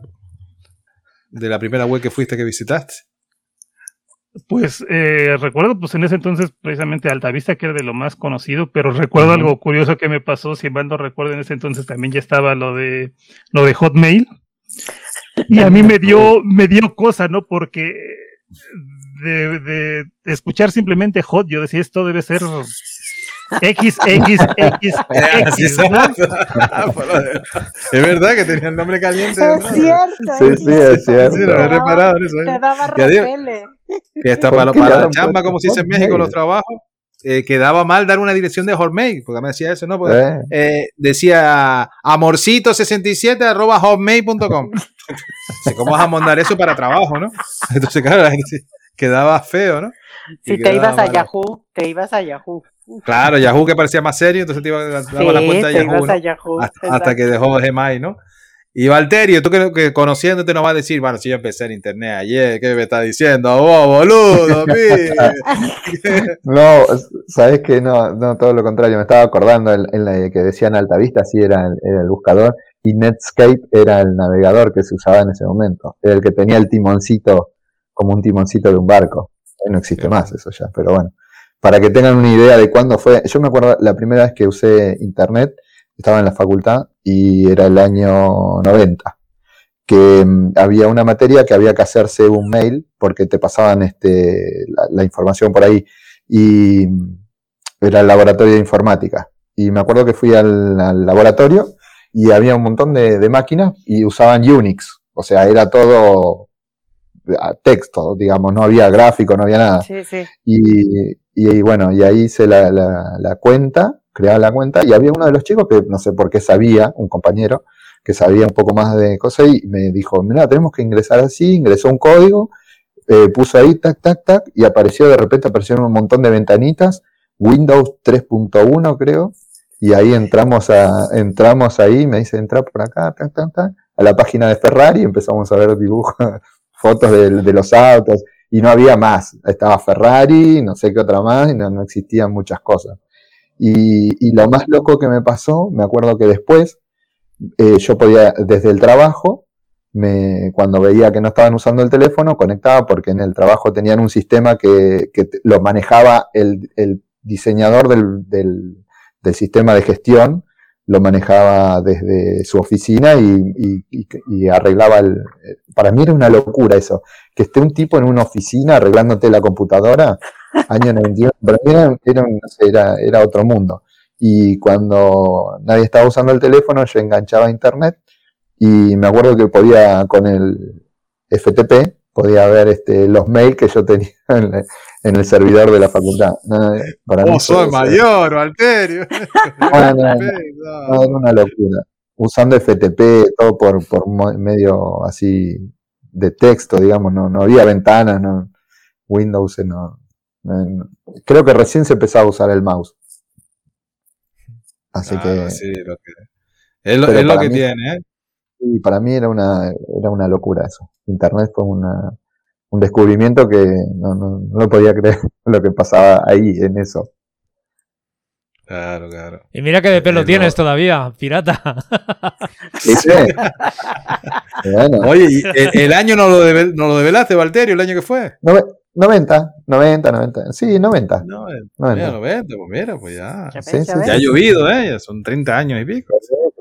De la primera web que fuiste, que visitaste. Pues eh, recuerdo, pues en ese entonces precisamente Altavista, que era de lo más conocido, pero recuerdo uh-huh. algo curioso que me pasó, si mal no recuerdo, en ese entonces también ya estaba lo de lo de Hotmail, y a mí me dio, me dio cosa, ¿no? Porque de, de escuchar simplemente Hot, yo decía, esto debe ser X, X, X, X, ¿no? Es verdad que tenía el nombre caliente. Es ¿no? cierto. Sí, sí, es cierto. Sí, lo he reparado en eso. Te daba repele. Que está para, para la chamba, como se dice en México, los trabajos, eh, quedaba mal dar una dirección de Hotmail, porque me decía eso, ¿no? Porque, eh. Eh, decía amorcito sesenta y siete arroba hotmail punto com. ¿Cómo vas a mandar eso para trabajo, no? Entonces, claro, la gente quedaba feo, ¿no? Si te ibas a Yahoo, te ibas a Yahoo. Claro, Yahoo, que parecía más serio, entonces te ibas a sí, la cuenta de Yahoo, ¿no? a Yahoo, hasta, hasta que dejó Gmail, ¿no? Y Valterio, tú que, que conociéndote nos vas a decir, bueno, si yo empecé en internet ayer, ¿qué me estás diciendo vos, boludo? No, sabes que no, no, todo lo contrario, me estaba acordando en, en la que decían Altavista, sí era el, era el buscador, y Netscape era el navegador que se usaba en ese momento, era el que tenía el timoncito, como un timoncito de un barco. Hoy no existe más eso ya, pero bueno, para que tengan una idea de cuándo fue. Yo me acuerdo la primera vez que usé internet, estaba en la facultad y era el año noventa, que um, había una materia que había que hacerse un mail porque te pasaban este la, la información por ahí, y um, era el laboratorio de informática, y me acuerdo que fui al, al laboratorio y había un montón de, de máquinas y usaban Unix, o sea, era todo texto, digamos, no había gráfico, no había nada. Sí, sí. Y, y, y bueno, y ahí hice la, la, la cuenta, creaba la cuenta, y había uno de los chicos que no sé por qué sabía, un compañero, que sabía un poco más de cosas, y me dijo, mira, tenemos que ingresar así, ingresó un código, eh, puso ahí, tac, tac, tac, y apareció, de repente aparecieron un montón de ventanitas, Windows tres punto uno creo, y ahí entramos a, entramos ahí, me dice, entra por acá, tac, tac, tac, a la página de Ferrari, y empezamos a ver dibujos, fotos de, de los autos, y no había más, estaba Ferrari, no sé qué otra más, y no, no existían muchas cosas. Y, y lo más loco que me pasó, me acuerdo que después, eh, yo podía, desde el trabajo, me, cuando veía que no estaban usando el teléfono, conectaba, porque en el trabajo tenían un sistema que, que lo manejaba el, el diseñador del, del, del sistema de gestión, lo manejaba desde su oficina y, y, y, y arreglaba el... Para mí era una locura eso, que esté un tipo en una oficina arreglándote la computadora, año noventa y uno, para mí era, era, era, era otro mundo. Y cuando nadie estaba usando el teléfono, yo enganchaba a internet, y me acuerdo que podía, con el F T P, podía ver este, los mails que yo tenía en, en el servidor de la facultad. No, para Vos sos mayor, Valterio. No, no, no, no, era una locura. Usando F T P, todo por, por medio así de texto, digamos, no, no había ventanas, no, Windows, no, no, no. Creo que recién se empezaba a usar el mouse. Así claro, que... Sí, lo que... Es lo, es lo que mí, tiene, ¿eh? Sí, para mí era una, era una locura eso. Internet fue una, un descubrimiento que no, no, no lo podía creer lo que pasaba ahí en eso. Claro, claro. Y mira que de pelo eh, tienes no. todavía, pirata. Sí, sí. Bueno. Oye, ¿y el, el año no lo, devel, no lo develaste, Valterio, el año que fue? No, noventa, noventa, noventa. Sí, noventa. noventa. noventa. Mira, noventa, pues mira, pues ya. Ya, sí, ves, sí, ya, ya ha llovido, ¿eh? Ya son treinta años y pico.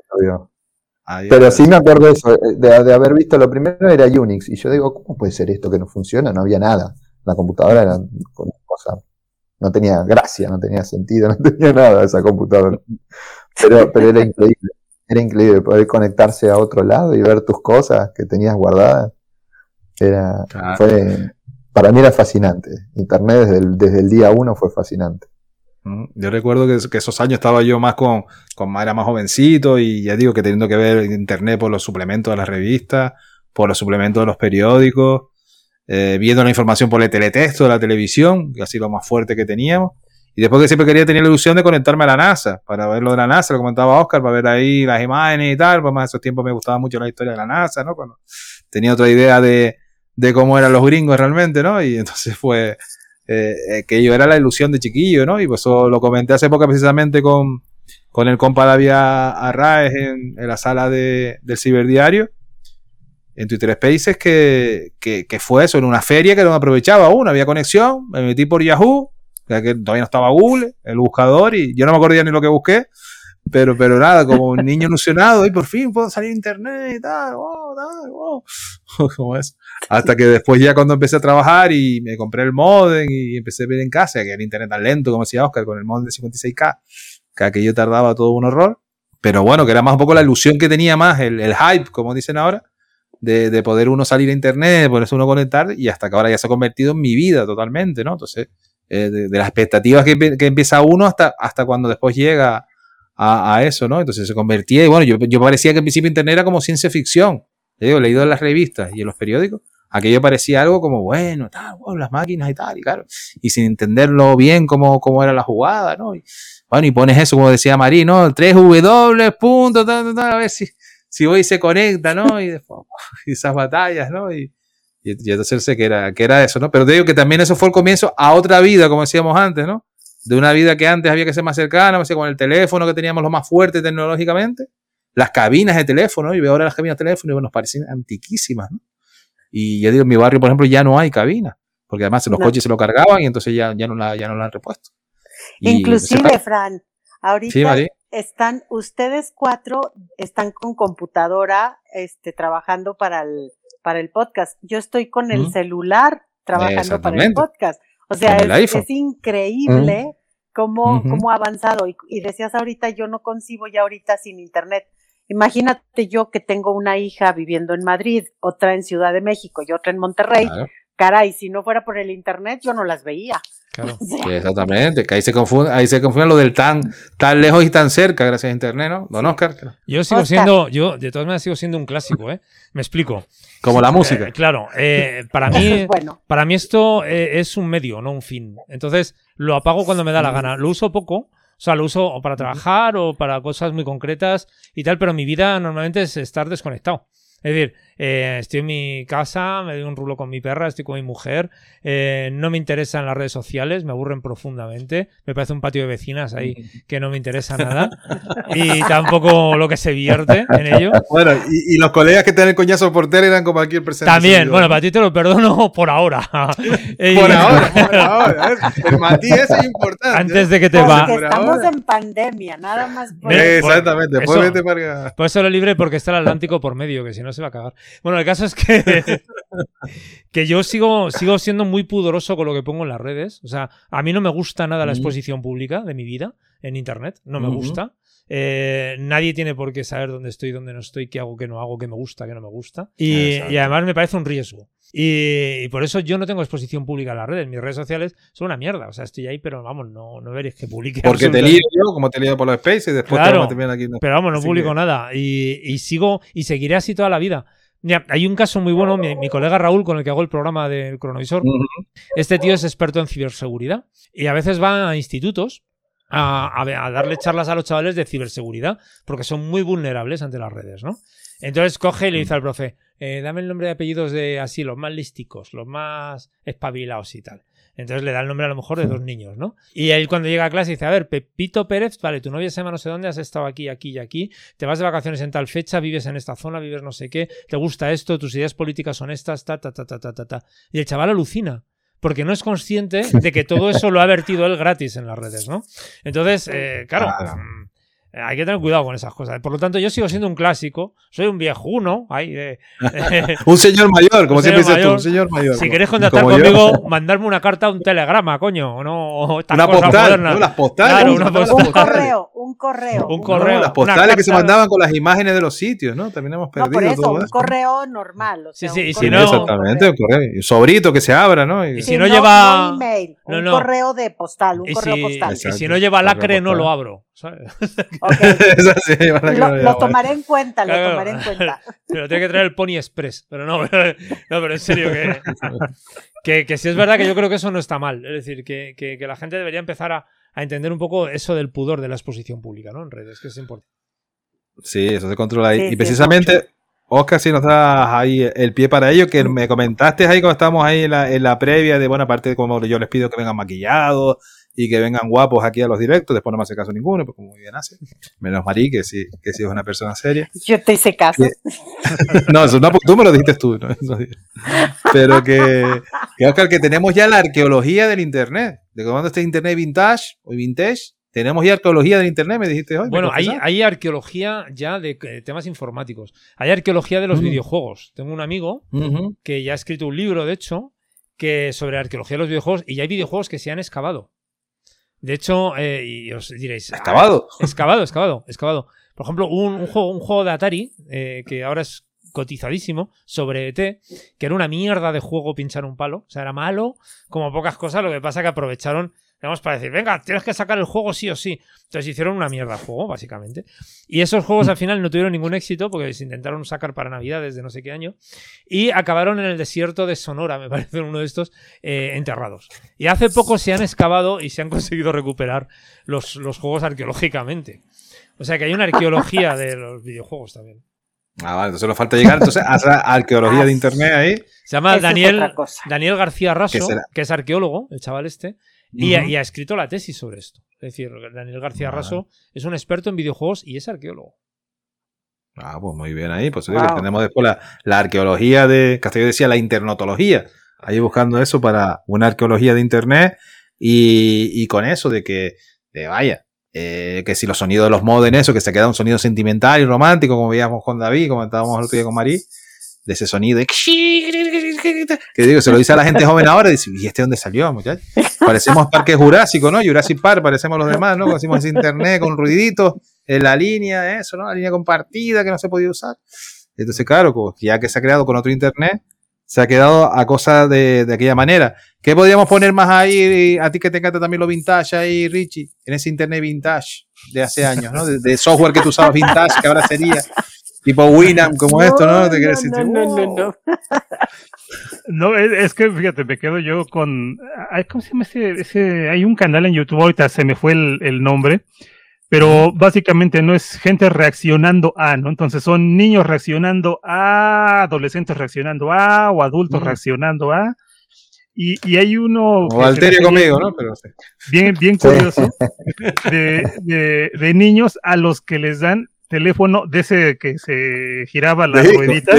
Ahí Pero sí me acuerdo de eso, de, de haber visto lo primero era Unix. Y yo digo, ¿cómo puede ser esto que no funciona? No había nada. La computadora era una cosa... No tenía gracia, no tenía sentido, no tenía nada esa computadora. Pero, pero era increíble. Era increíble poder conectarse a otro lado y ver tus cosas que tenías guardadas. Era, claro. fue, para mí era fascinante. Internet desde el, desde el día uno fue fascinante. Yo recuerdo que, que esos años estaba yo más con, con, era más jovencito y ya digo que teniendo que ver Internet por los suplementos de las revistas, por los suplementos de los periódicos. Eh, viendo la información por el teletexto de la televisión, que así lo más fuerte que teníamos, y después que siempre quería tener la ilusión de conectarme a la NASA, para ver lo de la NASA, lo comentaba Oscar, para ver ahí las imágenes y tal, pues más en esos tiempos me gustaba mucho la historia de la NASA, ¿no? Cuando tenía otra idea de, de cómo eran los gringos realmente, ¿no? Y entonces fue eh, que yo era la ilusión de chiquillo, ¿no? Y pues eso lo comenté hace poco precisamente con, con el compa David Arraez en, en la sala de, del Ciberdiario, en Twitter Spaces, que, que, que fue eso, en una feria que no aprovechaba aún, había conexión, me metí por Yahoo, que todavía no estaba Google, el buscador, y yo no me acordaba ni lo que busqué, pero, pero nada, como un niño ilusionado, y por fin puedo salir a internet y tal, wow, tal, wow, como eso. Hasta que después ya cuando empecé a trabajar y me compré el modem y empecé a ver en casa, que el internet tan lento, como decía Oscar, con el modem de cincuenta y seis K, que aquello tardaba todo un horror, pero bueno, que era más un poco la ilusión que tenía más, el, el hype, como dicen ahora, De, de poder uno salir a internet, de poderse uno conectar, y hasta que ahora ya se ha convertido en mi vida totalmente, ¿no? Entonces, eh, de, de las expectativas que, que empieza uno hasta, hasta cuando después llega a, a eso, ¿no? Entonces se convertía, y bueno, yo, yo parecía que en principio internet era como ciencia ficción. Te digo, leído en las revistas y en los periódicos, aquello parecía algo como, bueno, tal, bueno, las máquinas y tal, y claro, y sin entenderlo bien cómo, cómo era la jugada, ¿no? Y, bueno, y pones eso, como decía Marí, ¿no? tres W, punto, tal, tal, tal, a ver si... si voy y se conecta, ¿no? Y después, y esas batallas, ¿no? Y, y, y entonces sé que era, que era eso, ¿no? Pero te digo que también eso fue el comienzo a otra vida, como decíamos antes, ¿no? De una vida que antes había que ser más cercana, o sea, con el teléfono que teníamos lo más fuerte tecnológicamente, las cabinas de teléfono, ¿no? Y veo ahora las cabinas de teléfono y bueno, nos parecen antiquísimas, ¿no? Y ya digo, en mi barrio, por ejemplo, ya no hay cabinas, porque además los no. coches se lo cargaban y entonces ya, ya, no, la, ya no la han repuesto. Y, inclusive, o sea, Fran, ahorita... Sí, María. Están, ustedes cuatro están con computadora, este, trabajando para el, para el podcast. Yo estoy con el mm. celular trabajando para el podcast. O sea, es, es increíble mm. cómo, mm-hmm. cómo ha avanzado. Y, y decías ahorita, yo no concibo ya ahorita sin internet. Imagínate yo que tengo una hija viviendo en Madrid, otra en Ciudad de México y otra en Monterrey. Claro. Caray, si no fuera por el internet, yo no las veía. Claro. Sí, exactamente, que ahí se confunde, ahí se confunde lo del tan, tan lejos y tan cerca gracias a internet, ¿no? Don Oscar. Yo sigo Oscar. siendo, yo de todas maneras sigo siendo un clásico, ¿eh? Me explico. Como la música. Eh, claro, eh, para mí, bueno. para mí esto eh, es un medio, no un fin. Entonces lo apago cuando me da la gana. Lo uso poco, o sea, lo uso para trabajar o para cosas muy concretas y tal, pero mi vida normalmente es estar desconectado. Es decir, eh, estoy en mi casa, me doy un rulo con mi perra, estoy con mi mujer, eh, no me interesan las redes sociales, me aburren profundamente, me parece un patio de vecinas ahí que no me interesa nada y tampoco lo que se vierte en ello. Bueno, y, y los colegas que te dan el coñazo por tele eran como cualquier presente. También, bueno, para ti te lo perdono por ahora. por ahora, por ahora. El matiz es importante. Antes de que te va. Porque estamos en pandemia, nada más. Por Exactamente, por eso, vete para... por eso lo libre porque está el Atlántico por medio, que si no se va a cagar. Bueno, el caso es que, que yo sigo, sigo siendo muy pudoroso con lo que pongo en las redes. O sea, a mí no me gusta nada la exposición pública de mi vida en internet. No me uh-huh. gusta. Eh, nadie tiene por qué saber dónde estoy, dónde no estoy, qué hago, qué no hago, qué me gusta, qué no me gusta. Y, y además me parece un riesgo. Y, y por eso yo no tengo exposición pública en las redes. Mis redes sociales son una mierda. O sea, estoy ahí, pero vamos, no, no veréis que publique. Porque te lío yo, como te lío por los spaces, y después claro, te vamos a terminar aquí. Pero vamos, no Así publico que... nada. Y, y sigo y seguiré así toda la vida. Mira, hay un caso muy bueno, mi, mi colega Raúl, con el que hago el programa del Cronovisor. Uh-huh. Este tío es experto en ciberseguridad y a veces va a institutos a, a, a darle charlas a los chavales de ciberseguridad porque son muy vulnerables ante las redes, ¿no? Entonces coge y le dice al profe, eh, dame el nombre y apellidos de así, los más lísticos, los más espabilados y tal. Entonces le da el nombre a lo mejor de dos niños, ¿no? Y él cuando llega a clase dice, a ver, Pepito Pérez, vale, tu novia se llama no sé dónde, has estado aquí, aquí y aquí, te vas de vacaciones en tal fecha, vives en esta zona, vives no sé qué, te gusta esto, tus ideas políticas son estas, ta, ta, ta, ta, ta, ta, ta. Y el chaval alucina, porque no es consciente de que todo eso lo ha vertido él gratis en las redes, ¿no? Entonces, eh, claro... Ah. Hay que tener cuidado con esas cosas. Por lo tanto, yo sigo siendo un clásico. Soy un viejuno. Ahí, eh, eh, un señor mayor, como siempre dices tú. Un señor mayor. Si queréis contactar conmigo, yo. mandarme una carta, un telegrama, coño. O no, una postal. No, las postales. Claro, una postal. Un correo. Un correo. Un correo. No, las postales que se mandaban con las imágenes de los sitios, ¿no? También hemos perdido. No, por eso, todo un eso. correo normal. O sea, sí, sí. Y si no, exactamente, un correo. Un sobrito que se abra, ¿no? Y, y si si no, no lleva. No email, no, un no. correo de postal, un y correo si, postal. Exacto. Y si no lleva lacre, no lo abro. ¿Sabes? Okay. Sí, lo, lo tomaré en cuenta, claro, lo tomaré en cuenta. Pero tiene que traer el Pony Express. Pero no, pero, no, pero en serio, que, que, que sí es verdad que yo creo que eso no está mal. Es decir, que, que, que la gente debería empezar a, a entender un poco eso del pudor de la exposición pública, ¿no? En redes, que es importante. Sí, eso se controla ahí. Sí, y precisamente, sí, Oscar, si nos das ahí el pie para ello, que me comentaste ahí cuando estábamos ahí en la, en la previa de, bueno, aparte de como yo les pido que vengan maquillados y que vengan guapos aquí a los directos, después no me hace caso ninguno, pues como muy bien hace. Menos Marí, que sí, que sí es una persona seria. Yo te hice caso. No, eso no, tú me lo dijiste tú. ¿no? Pero que, que, Oscar, que tenemos ya la arqueología del internet. De cuando este internet vintage o vintage, tenemos ya arqueología del internet, me dijiste hoy. Bueno, hay, hay arqueología ya de eh, temas informáticos. Hay arqueología de los uh-huh. videojuegos. Tengo un amigo uh-huh. que ya ha escrito un libro, de hecho, que sobre arqueología de los videojuegos, y ya hay videojuegos que se han excavado. De hecho, eh, y os diréis... ¿Excavado? Ah, excavado, excavado, excavado. Por ejemplo, un, un, juego, un juego de Atari, eh, que ahora es cotizadísimo, sobre E T, que era una mierda de juego pinchar un palo. O sea, era malo, como pocas cosas, lo que pasa que aprovecharon, digamos, para decir, venga, tienes que sacar el juego sí o sí. Entonces hicieron una mierda de juego, básicamente. Y esos juegos al final no tuvieron ningún éxito, porque se intentaron sacar para Navidades de no sé qué año, y acabaron en el desierto de Sonora, me parece, uno de estos, eh, enterrados. Y hace poco se han excavado y se han conseguido recuperar los, los juegos arqueológicamente. O sea que hay una arqueología de los videojuegos también. Ah, vale, entonces nos falta llegar entonces a la arqueología ah, de internet ahí. Se llama Daniel, Daniel García Raso, que es arqueólogo, el chaval este, y, uh-huh. ha, y ha escrito la tesis sobre esto. Es decir, Daniel García ah. Raso es un experto en videojuegos y es arqueólogo. Ah, pues muy bien ahí. Pues wow. tenemos después la, la arqueología de, Castillo decía, la internetología. Ahí buscando eso para una arqueología de internet y, y con eso de que, de vaya, Eh, que si los sonidos de los modems, eso, que se queda un sonido sentimental y romántico, como veíamos con David, como estábamos el otro día con Marí, de ese sonido de que digo, se lo dice a la gente joven ahora y dice, ¿y este dónde salió, muchachos? Parecemos Parque Jurásico, ¿no? Jurassic Park, parecemos los demás, ¿no? Conocimos ese internet con ruiditos en la línea, eso, ¿no? La línea compartida que no se podía usar. Entonces, claro, pues, ya que se ha creado con otro internet, se ha quedado a cosas de, de aquella manera. ¿Qué podríamos poner más ahí? A ti que te encanta también lo vintage ahí, Richie, en ese internet vintage de hace años, ¿no? De, de software que tú usabas vintage, que ahora sería tipo Winamp, como no, esto, ¿no? ¿Te no, decir, no, no, no, no. No, es, es que fíjate, me quedo yo con... ¿Cómo se llama ese, ese? Hay un canal en YouTube, ahorita se me fue el, el nombre, pero básicamente no es gente reaccionando a, ¿no? Entonces son niños reaccionando a, adolescentes reaccionando a, o adultos uh-huh. reaccionando a, y, y hay uno... O alteria conmigo, ¿no? Pero sí. Bien, bien curioso, de, de, de niños a los que les dan teléfono de ese que se giraba la ruedita.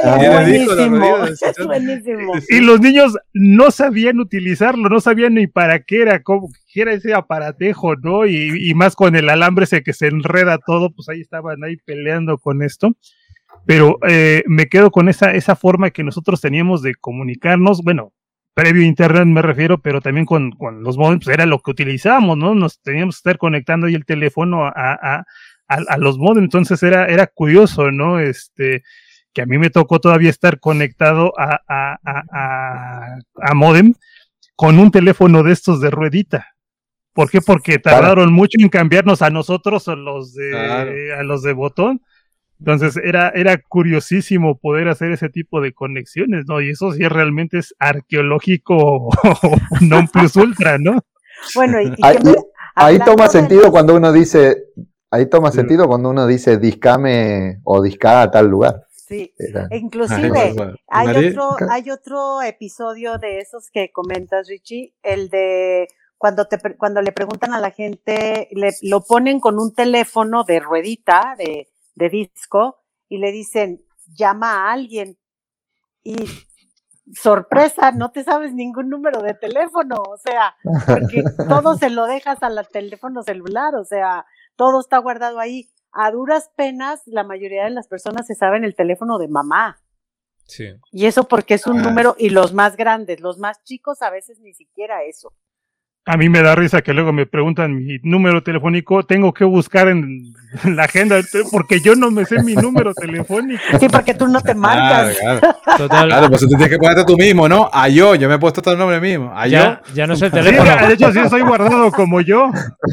Es buenísimo. Y los niños no sabían utilizarlo, no sabían ni para qué era, cómo qué era ese aparatejo, ¿no? Y, y más con el alambre ese que se enreda todo, pues ahí estaban ahí peleando con esto. Pero eh, me quedo con esa, esa forma que nosotros teníamos de comunicarnos, bueno, previo a internet me refiero, pero también con, con los modems, pues era lo que utilizábamos, ¿no? Nos teníamos que estar conectando ahí el teléfono a, a A, a los modems, entonces era, era curioso, ¿no? Este, que a mí me tocó todavía estar conectado a, a, a, a, a módem con un teléfono de estos de ruedita. ¿Por qué? Porque tardaron claro. mucho en cambiarnos a nosotros a los de, claro. a los de botón. Entonces era, era curiosísimo poder hacer ese tipo de conexiones, ¿no? Y eso sí realmente es arqueológico non plus ultra, ¿no? Bueno, y, y ahí, me, ahí toma de sentido los... cuando uno dice, ahí toma sí. sentido cuando uno dice discame o disca a tal lugar. Sí, Era. inclusive hay otro, hay otro episodio de esos que comentas, Richie, el de cuando te cuando le preguntan a la gente, le, lo ponen con un teléfono de ruedita, de, de disco, y le dicen, llama a alguien, y sorpresa, no te sabes ningún número de teléfono, o sea, porque todo se lo dejas al teléfono celular, o sea, todo está guardado ahí. A duras penas, la mayoría de las personas se saben el teléfono de mamá. Sí. Y eso porque es un ah. número, y los más grandes, los más chicos a veces ni siquiera eso. A mí me da risa que luego me preguntan mi número telefónico, tengo que buscar en la agenda, porque yo no me sé mi número telefónico. Sí, porque tú no te marcas. Claro, claro. Total. Claro, pues tú tienes que ponerte tú mismo, ¿no? A yo, yo me he puesto todo el nombre mismo. A ya, yo. Ya no es el teléfono. Sí, de hecho, sí estoy guardado como yo.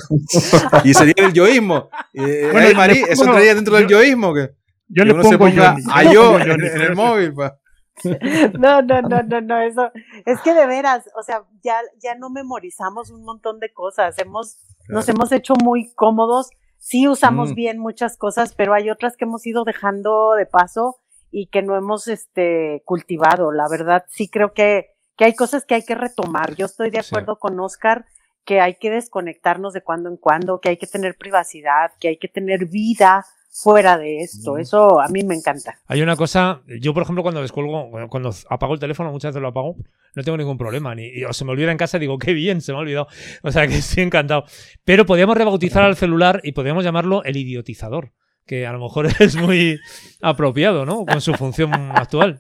Y sería el yoísmo. Eh, bueno, hey, Marí, ¿eso entraría dentro del yo, yoísmo? Que, yo que le uno pongo se ponga yo, a yo en, en el móvil, pa. No, no, no, no, no, eso, es que de veras, o sea, ya, ya no memorizamos un montón de cosas, hemos, claro. nos hemos hecho muy cómodos, sí usamos mm. bien muchas cosas, pero hay otras que hemos ido dejando de paso y que no hemos, este, cultivado, la verdad, sí creo que, que hay cosas que hay que retomar, yo estoy de acuerdo sí. con Oscar, que hay que desconectarnos de cuando en cuando, que hay que tener privacidad, que hay que tener vida fuera de esto, eso a mí me encanta. Hay una cosa, yo por ejemplo cuando descuelgo, cuando apago el teléfono, muchas veces lo apago, no tengo ningún problema, ni o se me olvida en casa y digo, qué bien, se me ha olvidado, o sea que estoy encantado. Pero podríamos rebautizar al celular y podríamos llamarlo el idiotizador, que a lo mejor es muy apropiado, ¿no? Con su función actual.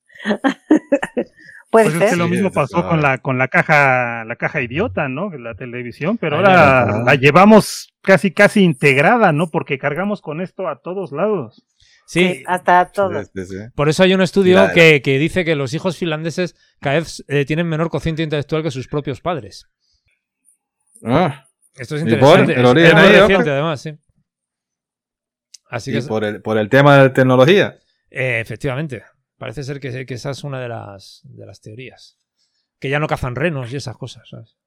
Pues es que lo mismo pasó con la con la caja la caja idiota, ¿no? La televisión, pero ahora la llevamos casi casi integrada, ¿no? Porque cargamos con esto a todos lados. Sí, sí hasta a todos. Sí, sí. Por eso hay un estudio la, que, que dice que los hijos finlandeses cada vez eh, tienen menor cociente intelectual que sus propios padres. Ah, esto es interesante. ¿Y por el es, es muy ahí, reciente, además, sí. Así ¿Y que por el por el tema de tecnología? Eh, efectivamente. Parece ser que, que esa es una de las, de las teorías. Que ya no cazan renos y esas cosas, ¿sabes?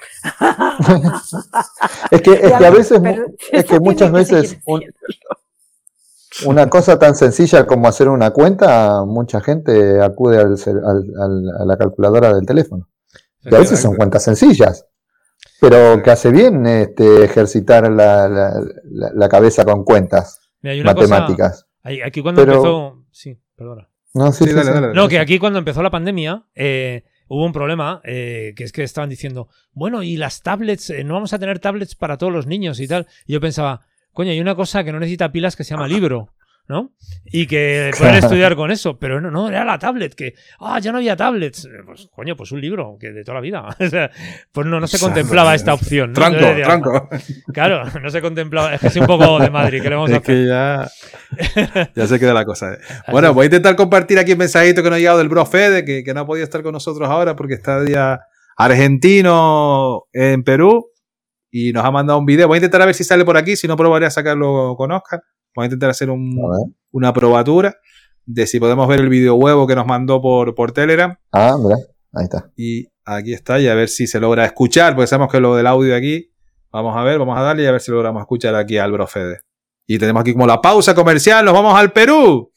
es que, es que a veces, pero, es que muchas veces un, una cosa tan sencilla como hacer una cuenta, mucha gente acude al, al, al, a la calculadora del teléfono. Y a veces son cuentas sencillas, pero que hace bien este, ejercitar la, la, la, la cabeza con cuentas Mira, hay una matemáticas. Cosa, aquí cuando pero, empezó... Sí, perdona. No, sí, sí, dale, dale, dale, no, que aquí cuando empezó la pandemia eh, hubo un problema, eh, que es que estaban diciendo, bueno, y las tablets, eh, no vamos a tener tablets para todos los niños y tal. Y yo pensaba, coño, hay una cosa que no necesita pilas que se llama libro, ¿no? Y que pueden estudiar con eso, pero no, no, era la tablet, que, ah, ya no había tablets. Pues, coño, pues un libro, que de toda la vida. O sea, pues no, no se contemplaba esta opción, ¿no? Tranco, decía, tranco. Claro, no se contemplaba, es que soy un poco de Madrid, que le vamos a es hacer? que ya, ya se queda la cosa. Bueno, voy a intentar compartir aquí un mensajito que nos ha llegado del bro Fede, que, que no ha podido estar con nosotros ahora porque está día argentino en Perú y nos ha mandado un video. Voy a intentar a ver si sale por aquí, si no probaré a sacarlo con Oscar. Vamos a intentar hacer un, una probatura de si podemos ver el video huevo que nos mandó por, por Telegram. Ah, mira, ahí está. Y aquí está, y a ver si se logra escuchar, porque sabemos que lo del audio de aquí, vamos a ver, vamos a darle y a ver si logramos escuchar aquí al bro Fede. Y tenemos aquí como la pausa comercial, nos vamos al Perú.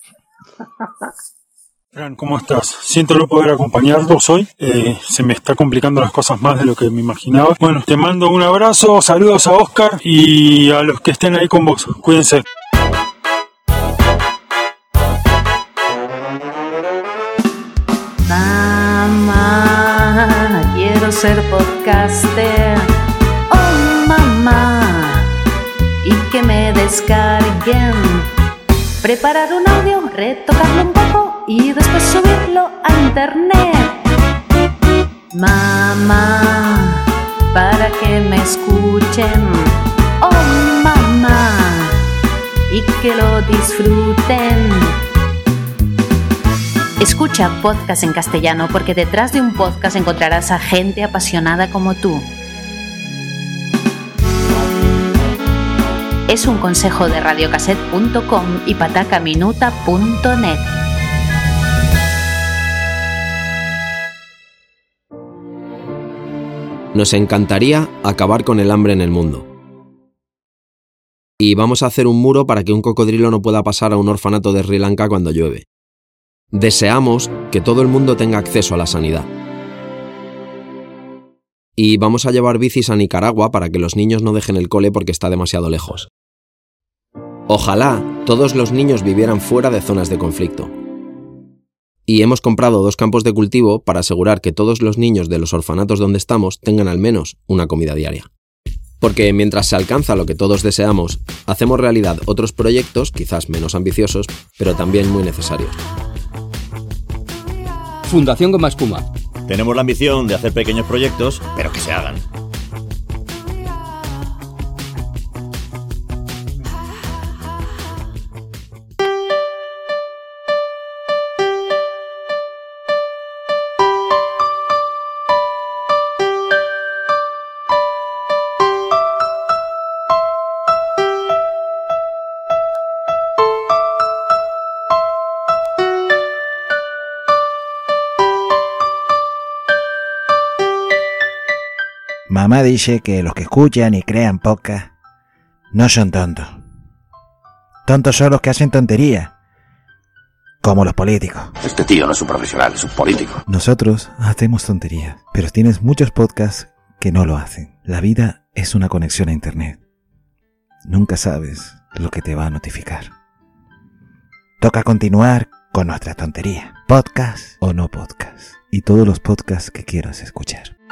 ¿Cómo estás? Siento no poder acompañarlos hoy, eh, se me está complicando las cosas más de lo que me imaginaba. Bueno, te mando un abrazo, saludos a Oscar y a los que estén ahí con vos, cuídense. Mamá, quiero ser podcaster, oh mamá, y que me descarguen, preparar un audio, retocarlo un poco y después subirlo a internet. Mamá, para que me escuchen, oh mamá, y que lo disfruten. Escucha podcast en castellano porque detrás de un podcast encontrarás a gente apasionada como tú. Es un consejo de radiocassette punto com y patacaminuta punto net. Nos encantaría acabar con el hambre en el mundo. Y vamos a hacer un muro para que un cocodrilo no pueda pasar a un orfanato de Sri Lanka cuando llueve. Deseamos que todo el mundo tenga acceso a la sanidad. Y vamos a llevar bicis a Nicaragua para que los niños no dejen el cole porque está demasiado lejos. Ojalá todos los niños vivieran fuera de zonas de conflicto. Y hemos comprado dos campos de cultivo para asegurar que todos los niños de los orfanatos donde estamos tengan al menos una comida diaria. Porque mientras se alcanza lo que todos deseamos, hacemos realidad otros proyectos, quizás menos ambiciosos, pero también muy necesarios. Fundación Goma Espuma. Tenemos la ambición de hacer pequeños proyectos, pero que se hagan. Mamá dice que los que escuchan y crean podcast no son tontos. Tontos son los que hacen tonterías, como los políticos. Este tío no es un profesional, es un político. Nosotros hacemos tonterías, pero tienes muchos podcasts que no lo hacen. La vida es una conexión a internet. Nunca sabes lo que te va a notificar. Toca continuar con nuestras tonterías, podcast o no podcast, y todos los podcasts que quieras escuchar.